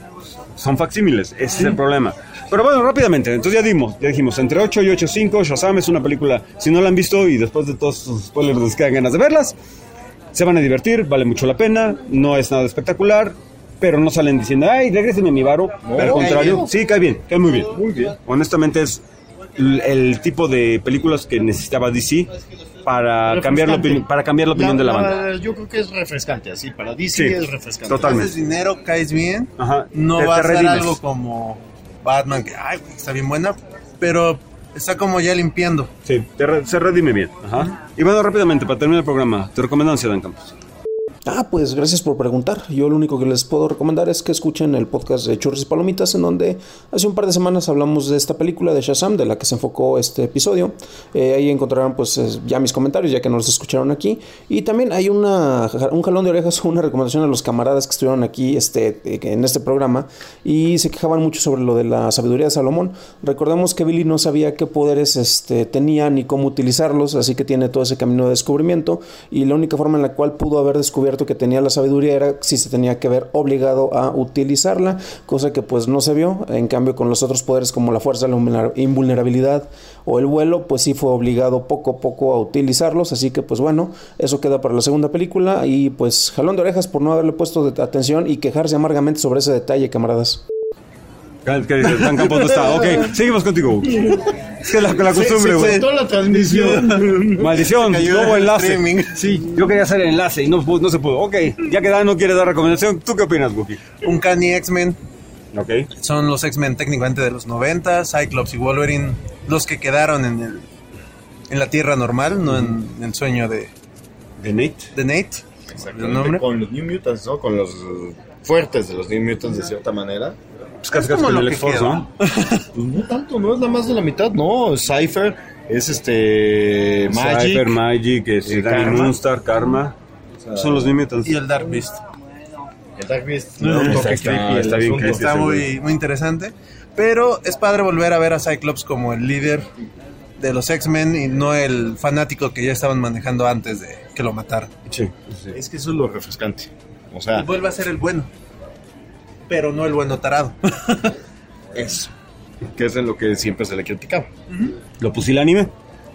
son facsímiles. Ese es el problema. Pero bueno, rápidamente. Entonces ya dijimos, entre 8 y 8.5, Shazam es una película, si no la han visto y después de todos sus spoilers les quedan ganas de verlas, se van a divertir, vale mucho la pena, no es nada espectacular, pero no salen diciendo, ay, regrésenme mi varo. No, al contrario, sí, cae bien, cae muy bien. Muy bien. Honestamente es el tipo de películas que necesitaba DC para cambiar la opinión de la banda. Yo creo que es refrescante, así, para DC Sí, es refrescante. totalmente. Haces dinero, caes bien, Ajá, no te va a ser redimes. algo como Batman, que está bien buena, pero está como ya limpiando. Sí, se redime bien. Ajá. Y bueno, rápidamente, para terminar el programa, te recomiendo Dan Campos. Pues gracias por preguntar. Yo lo único que les puedo recomendar es que escuchen el podcast de Churros y Palomitas, en donde hace un par de semanas hablamos de esta película de Shazam, de la que se enfocó este episodio. Ahí encontrarán pues ya mis comentarios, ya que no los escucharon aquí. Y también hay un jalón de orejas, una recomendación a los camaradas que estuvieron aquí en este programa y se quejaban mucho sobre lo de la sabiduría de Salomón. Recordemos que Billy no sabía qué poderes tenía ni cómo utilizarlos, así que tiene todo ese camino de descubrimiento, y la única forma en la cual pudo haber descubierto que tenía la sabiduría era si se tenía que ver obligado a utilizarla, cosa que pues no se vio. En cambio, con los otros poderes como la fuerza, la invulnerabilidad o el vuelo, pues sí fue obligado poco a poco a utilizarlos. Así que pues bueno, eso queda para la segunda película, y pues jalón de orejas por no haberle puesto atención y quejarse amargamente sobre ese detalle, camaradas. ¿Qué dices? Dan Campos no está. Ok, seguimos contigo. Es que la costumbre, güey. Se cortó la transmisión. Maldición, no hubo enlace. Streaming. Sí, yo quería hacer el enlace y no se pudo. Ok, ya que Dan no quiere dar recomendación, ¿tú qué opinas, Buki? Uncanny X-Men. Ok. Son los X-Men técnicamente de los 90, Cyclops y Wolverine, los que quedaron en la Tierra normal, no en el sueño de Nate. El nombre. Con los New Mutants, ¿no? Con los fuertes de los New Mutants, de cierta manera. Pues casi con el X-Force, ¿no? Pues no tanto, no es la más de la mitad, no. Cypher es Magic. Cypher, Magic, Danny Moonstar, Karma. Son los New Mutants. Y el Dark Beast. El Dark Beast. Está bien creepy. Está muy interesante. Pero es padre volver a ver a Cyclops como el líder de los X-Men y no el fanático que ya estaban manejando antes de que lo mataran. Sí. Es que eso es lo refrescante. O sea, Y vuelve a ser el bueno, pero no el bueno tarado. eso. Que es de lo que siempre se le criticaba. ¿Lo pusilánime?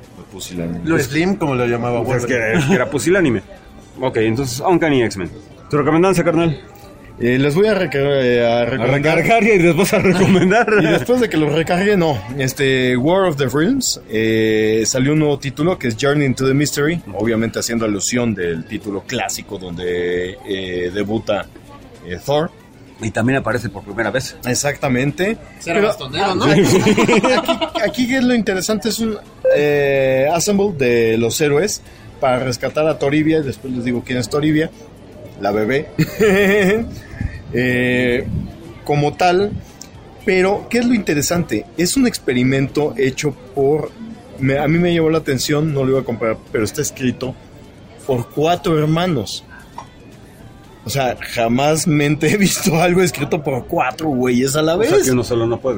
Lo Slim, como lo llamaba Pues Wolverine. que era pusilánime. Ok, entonces Uncanny X-Men. ¿Tu recomendancia, carnal? Les voy a recargar y después a recomendar. Y después de que lo recargue, no. War of the Realms, salió un nuevo título que es Journey into the Mystery, obviamente haciendo alusión del título clásico donde debuta Thor. Y también aparece por primera vez. Exactamente. Será bastonero, ¿no? Aquí que es lo interesante, es un assemble de los héroes para rescatar a Toribia. Después les digo quién es Toribia, la bebé. Como tal. Pero, ¿qué es lo interesante? Es un experimento hecho por... a mí me llamó la atención, no lo iba a comprar, pero está escrito por 4 hermanos. O sea, jamás he visto algo escrito por 4 güeyes a la vez. O sea, que uno solo no puede.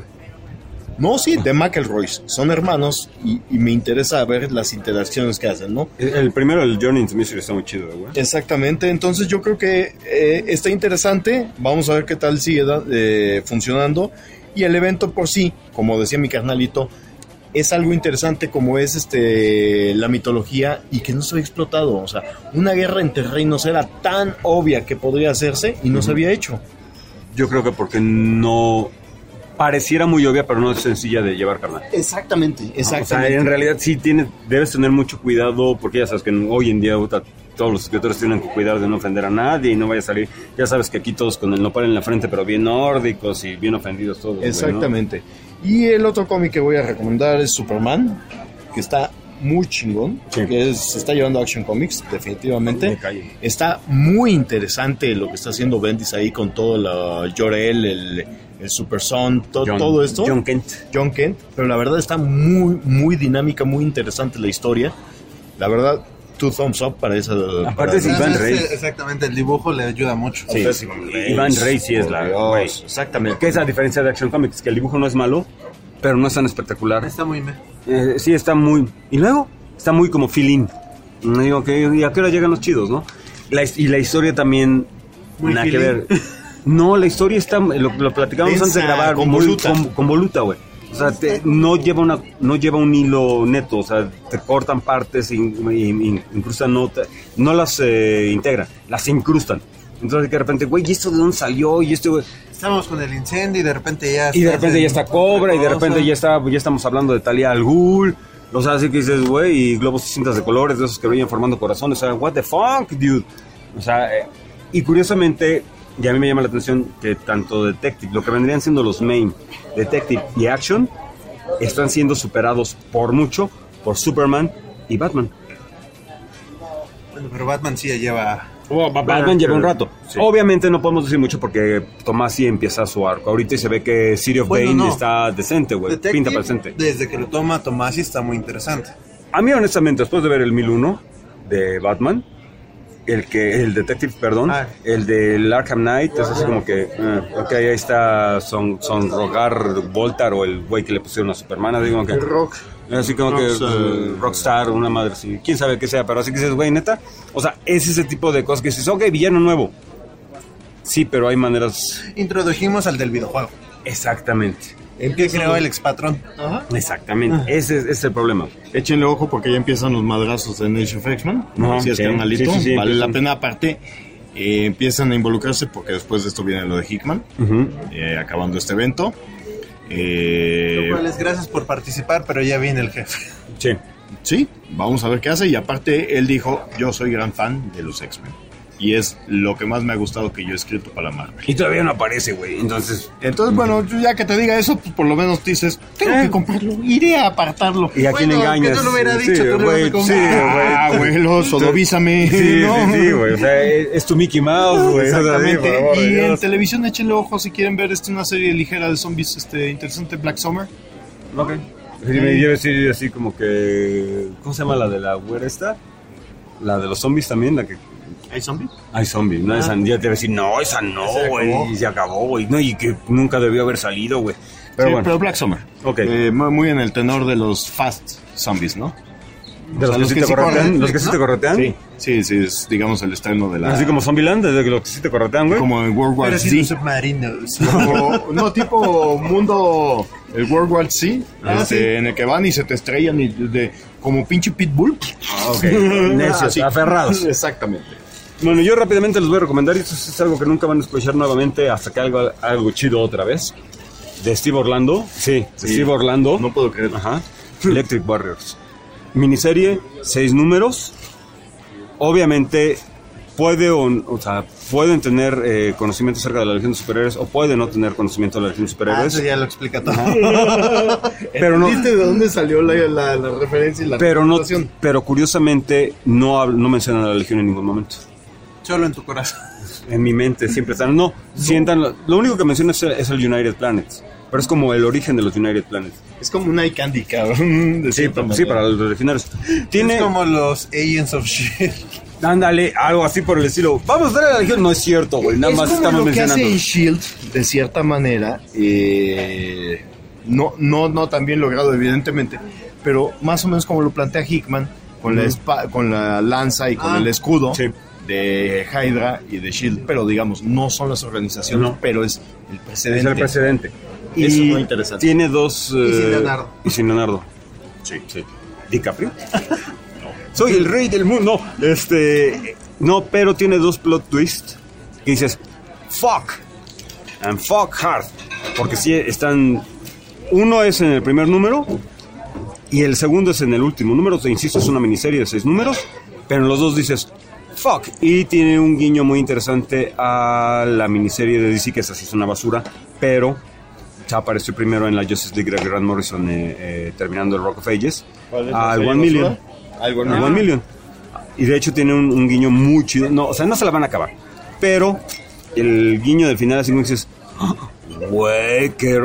No, sí, de McElroys. Son hermanos y me interesa ver las interacciones que hacen, ¿no? El primero, el Journey into Mystery, está muy chido, güey. Exactamente, entonces yo creo que está interesante. Vamos a ver qué tal sigue funcionando. Y el evento por sí, como decía mi carnalito, es algo interesante como es la mitología y que no se había explotado. O sea, una guerra entre reinos era tan obvia que podría hacerse y no se había hecho. Yo creo que porque no... Pareciera muy obvia, pero no es sencilla de llevar, carnal. Exactamente. O sea, en realidad sí debes tener mucho cuidado, porque ya sabes que hoy en día todos los escritores tienen que cuidar de no ofender a nadie y no vaya a salir. Ya sabes que aquí todos con el nopal en la frente, pero bien nórdicos y bien ofendidos todos. Exactamente. Güey, ¿no? Y el otro cómic que voy a recomendar es Superman, que está muy chingón, sí. Que se está llevando Action Comics, definitivamente. Está muy interesante lo que está haciendo Bendis ahí con todo la Jor-El, el Super Son, todo esto. John Kent. Pero la verdad está muy, muy dinámica, muy interesante la historia. La verdad, 2 thumbs up para esa. Aparte es Iván Rey. Exactamente, el dibujo le ayuda mucho. Sí, Iván Rey sí es la. Exactamente. Que es la diferencia de Action Comics, que el dibujo no es malo, pero no es tan espectacular. Está muy sí, está muy. Y luego, está muy como feeling. Digo, ¿y a qué hora llegan los chidos, no? Y la historia también. Muy nada feeling. que ver. No, la historia está, lo platicamos antes de grabar, convoluta, güey. O sea, no lleva un hilo neto, o sea, te cortan partes, incrustan notas, no las integran, las incrustan. Entonces de repente, güey, ¿y esto de dónde salió? Y esto, güey. Estamos con el incendio y de repente ya está Cobra, y de repente ya estamos hablando de Talia al Ghul. O sea, así que dices, güey, y globos y cintas de colores, de esos que brillan formando corazones. O sea, what the fuck, dude. O sea, y curiosamente, y a mí me llama la atención que tanto Detective, lo que vendrían siendo los main, Detective y Action, están siendo superados por mucho por Superman y Batman. Bueno, pero Batman sí ya lleva... Batman lleva un rato. Sí. Obviamente no podemos decir mucho porque Tomás sí empieza su arco. Ahorita se ve que City of Bane está decente, güey. Pinta para decente. Desde que lo toma Tomás sí está muy interesante. A mí, honestamente, después de ver el 1001 de Batman, el Detective, perdón, el del Arkham Knight, es así como que, ok, ahí está Son Rogar Voltar o el güey que le pusieron a Superman, digo que... El Rock. Así como que Rockstar, una madre así, quién sabe qué sea, pero así que dices, güey, neta, o sea, es ese tipo de cosas que dices, ok, villano nuevo. Sí, pero hay maneras... Introdujimos al del videojuego. Exactamente. El que creó el expatrón. Exactamente, ese es el problema. Échenle ojo porque ya empiezan los madrazos de Nation of X-Men. Si es carnalito, sí, vale la pena. Aparte, empiezan a involucrarse porque después de esto viene lo de Hickman, acabando este evento. Lo cual es gracias por participar, pero ya viene el jefe. Sí, vamos a ver qué hace. Y aparte, él dijo, yo soy gran fan de los X-Men. Y es lo que más me ha gustado que yo he escrito para Marvel. Y todavía no aparece, güey. Entonces, bueno, ya que te diga eso, pues por lo menos dices, tengo que comprarlo, iré a apartarlo. ¿Y a quién engañas? Que no lo hubiera dicho, tú lo ibas a comprar. Abuelo, sodovízame. Sí, güey. O sea, es tu Mickey Mouse, güey. Exactamente. Y en televisión, échenle ojo si quieren ver una serie ligera de zombies interesante, Black Summer. Ok. Sí, me iba a decir así como que... ¿Cómo se llama la de la güera esta? La de los zombies también, la que... ¿Hay zombies? Hay zombies, ¿no? Esa, ya te voy a decir, no, esa no, güey. Y se acabó, güey. No, y que nunca debió haber salido, güey. Pero bueno. Pero Black Summer. Ok. Muy en el tenor de los fast zombies, ¿no? ¿De los que sí te corretean? ¿Los que sí te corretean? Sí, es, digamos, el estreno de la... Así como Zombieland, desde los que sí te corretean, güey. Como en World War Z. Submarinos. No, tipo mundo... El World War Z, en el que van y se te estrellan y como pinche pitbull. Necios, aferrados. Exactamente. Bueno, yo rápidamente les voy a recomendar, y esto es algo que nunca van a escuchar nuevamente hasta que algo chido otra vez. De Steve Orlando. Sí, Steve Orlando. No puedo creer. Ajá. Electric Warriors. Miniserie, 6 números. Obviamente pueden tener conocimiento acerca de la Legión de Superhéroes o pueden no tener conocimiento de la Legión de Superhéroes. Eso ya lo explica todo. Pero no, ¿viste de dónde salió la referencia y la presentación? Pero curiosamente no mencionan a la Legión en ningún momento. Solo en tu corazón. En mi mente siempre están. Sientan. Lo único que menciona es el United Planets. Pero es como el origen de los United Planets. Es como un eye candy, cabrón. Sí, para los legionarios. Es como los Agents of S.H.I.E.L.D. Ándale, algo así por el estilo. Vamos a dar a la Legión. No es cierto, güey. Nada más estamos mencionando. Es como lo que hace S.H.I.E.L.D. de cierta manera. No tan bien logrado, evidentemente. Pero más o menos como lo plantea Hickman. Con la lanza y con el escudo. Sí. De Hydra y de S.H.I.E.L.D. Pero digamos, no son las organizaciones, pero es el precedente. Es el precedente. Y eso es muy interesante. Tiene dos... Y sin Leonardo. Sí. ¿DiCaprio? Soy el rey del mundo. No, pero tiene dos plot twists que dices, fuck. And fuck hard. Porque sí están... Uno es en el primer número y el segundo es en el último número. Te insisto, es una miniserie de 6 números, pero en los dos dices... Fuck. Y tiene un guiño muy interesante a la miniserie de DC, que esa sí es una basura, pero ya apareció primero en la Justice League de Grant Morrison terminando el Rock of Ages. Al One Million. Al One Million. Y de hecho tiene un guiño muy chido. No, o sea, no se la van a acabar. Pero el guiño del final así como dices... Güey, qué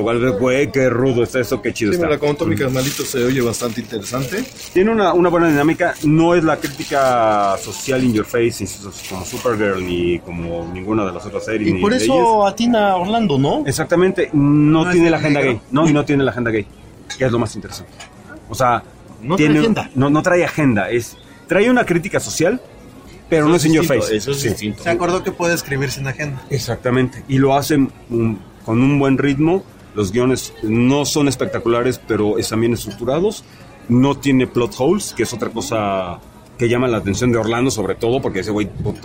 rudo está esto, qué chido sí, está. Me la contó mi carnalito, se oye bastante interesante. Tiene una buena dinámica, no es la crítica social in your face como Supergirl ni como ninguna de las otras series. Y por eso atina Orlando, ¿no? Exactamente, no tiene la agenda gay, y no tiene la agenda gay, que es lo más interesante. O sea, no trae agenda, trae una crítica social, pero eso no es in your face. Eso es distinto. Se acordó que puede escribir sin agenda. Exactamente. Y lo hacen con un buen ritmo. Los guiones no son espectaculares, pero están bien estructurados. No tiene plot holes, que es otra cosa que llama la atención de Orlando, sobre todo, porque ese güey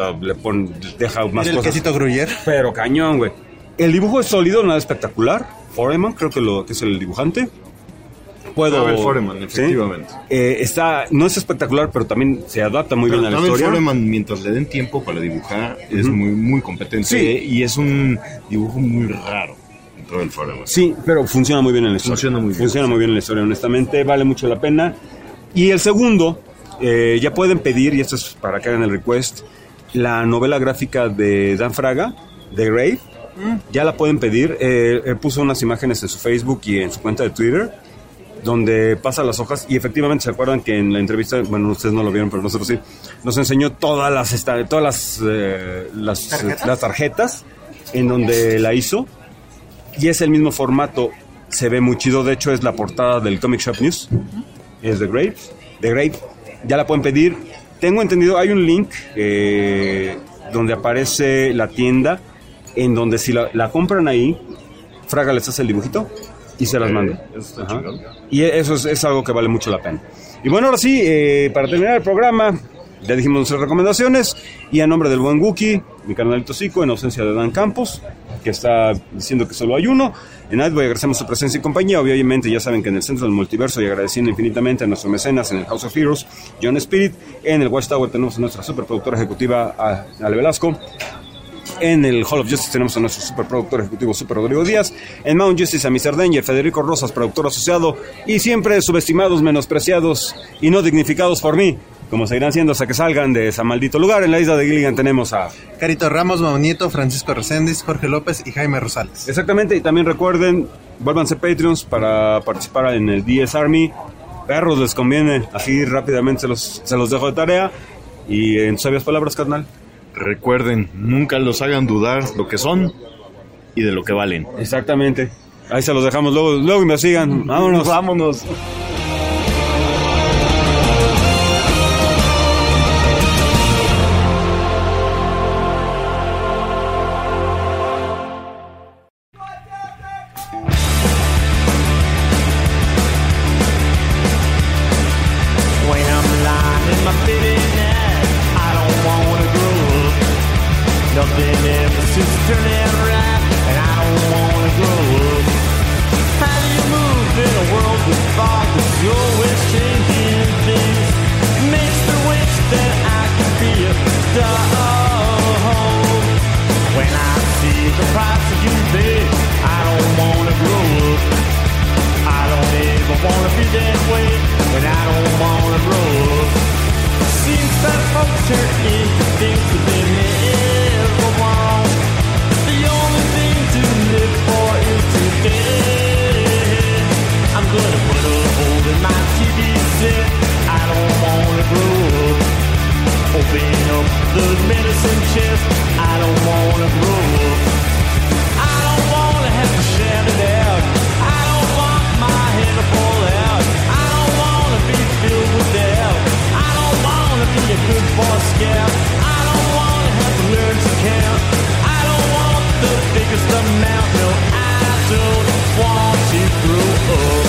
deja más cosas. El quesito Gruyère. Pero cañón, güey. El dibujo es sólido, nada espectacular. Foreman, creo que es el dibujante. Foreman, efectivamente. ¿sí? No es espectacular, pero también se adapta muy bien a la historia. Foreman, mientras le den tiempo para dibujar, es muy, muy competente. Sí. Y es un dibujo muy raro dentro del Foreman. Sí, pero funciona muy bien en la historia. Funciona muy bien en la historia, honestamente. Vale mucho la pena. Y el segundo, ya pueden pedir, y esto es para que hagan el request, la novela gráfica de Dan Fraga, The Grave. Ya la pueden pedir. Puso unas imágenes en su Facebook y en su cuenta de Twitter, donde pasa las hojas, y efectivamente se acuerdan que en la entrevista, bueno, ustedes no lo vieron, pero nosotros sí, nos enseñó todas las tarjetas en donde la hizo, y es el mismo formato, se ve muy chido. De hecho es la portada del Comic Shop News, es The Grave, ya la pueden pedir. Tengo entendido, hay un link donde aparece la tienda, en donde si la compran ahí, Fraga les hace el dibujito y se las manda. Y eso es algo que vale mucho la pena. Y bueno, ahora sí, para terminar el programa, ya dijimos nuestras recomendaciones, y a nombre del buen Wookie, mi carnalito Zico, en ausencia de Dan Campos, que está diciendo que solo hay uno, en Nightway agradecemos su presencia y compañía. Obviamente ya saben que en el centro del multiverso, y agradeciendo infinitamente a nuestros mecenas en el House of Heroes, John Spirit. En el Watchtower tenemos a nuestra superproductora ejecutiva, Ale Velasco. En el Hall of Justice tenemos a nuestro superproductor ejecutivo, Super Rodrigo Díaz. En Mount Justice a Mr. Danger, Federico Rosas, productor asociado, y siempre subestimados, menospreciados y no dignificados por mí, como seguirán siendo hasta que salgan de ese maldito lugar. En la isla de Gilligan tenemos a Carito Ramos, Mau Nieto, Francisco Reséndiz, Jorge López y Jaime Rosales. Exactamente, y también recuerden, vuélvanse Patreons para participar en el DS Army. Perros, les conviene, así rápidamente se los dejo de tarea. Y en sabias palabras, carnal, recuerden, nunca los hagan dudar lo que son y de lo que valen. Exactamente. Ahí se los dejamos, luego investigan. Vámonos. When I'm lying in my bed at night, I don't wanna go keeps turning right, and I don't wanna grow up. How do you move in a world with fog that's always changing things? Makes me wish that I could be a dog. When I see the price that you pay, I don't wanna grow up. I don't ever wanna be that way, and I don't wanna grow up. Seems that folks turn into things that they never want. The only thing to live for is today. I'm gonna put a hole in my TV set. I don't wanna grow up. Open up the medicine chest. I don't wanna grow up. I don't wanna have to shout it out. I don't want my head to fall out. I don't wanna be filled with doubt. I don't wanna be a good boy scout. I don't wanna have to learn to count. I don't want the biggest amount. No, I don't want to grow up.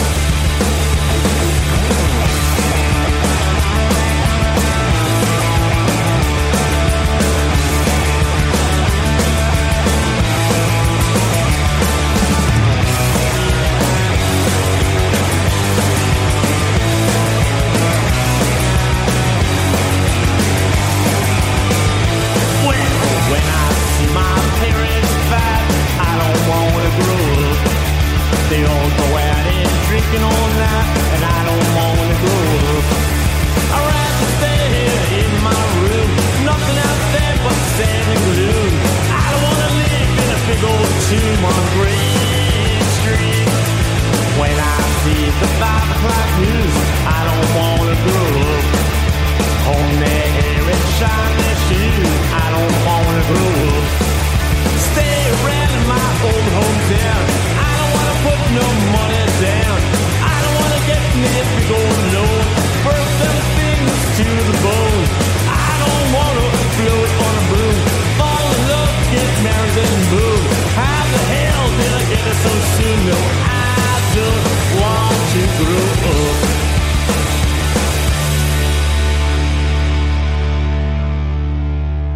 When I see my parents fight, I don't wanna grow up. They all go out and drinking all night, and I don't wanna grow up. I'd rather stay here in my room, nothing out there but sand and glue. I don't wanna live in a big old tomb on Green Street. When I see the 5 o'clock news, I don't wanna grow up. Comb their hair and shine their shoes, I don't wanna grow up. Stay around in my old hometown, I don't wanna put no money down. I don't wanna get me a big old loan, burn them fingers to the bone. I don't wanna float on a broom, fall in love, get married and move. How the hell did I get it so soon? No, I don't want to grow up.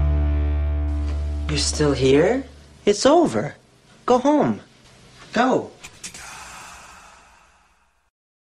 You're still here? It's over. Go home. Go.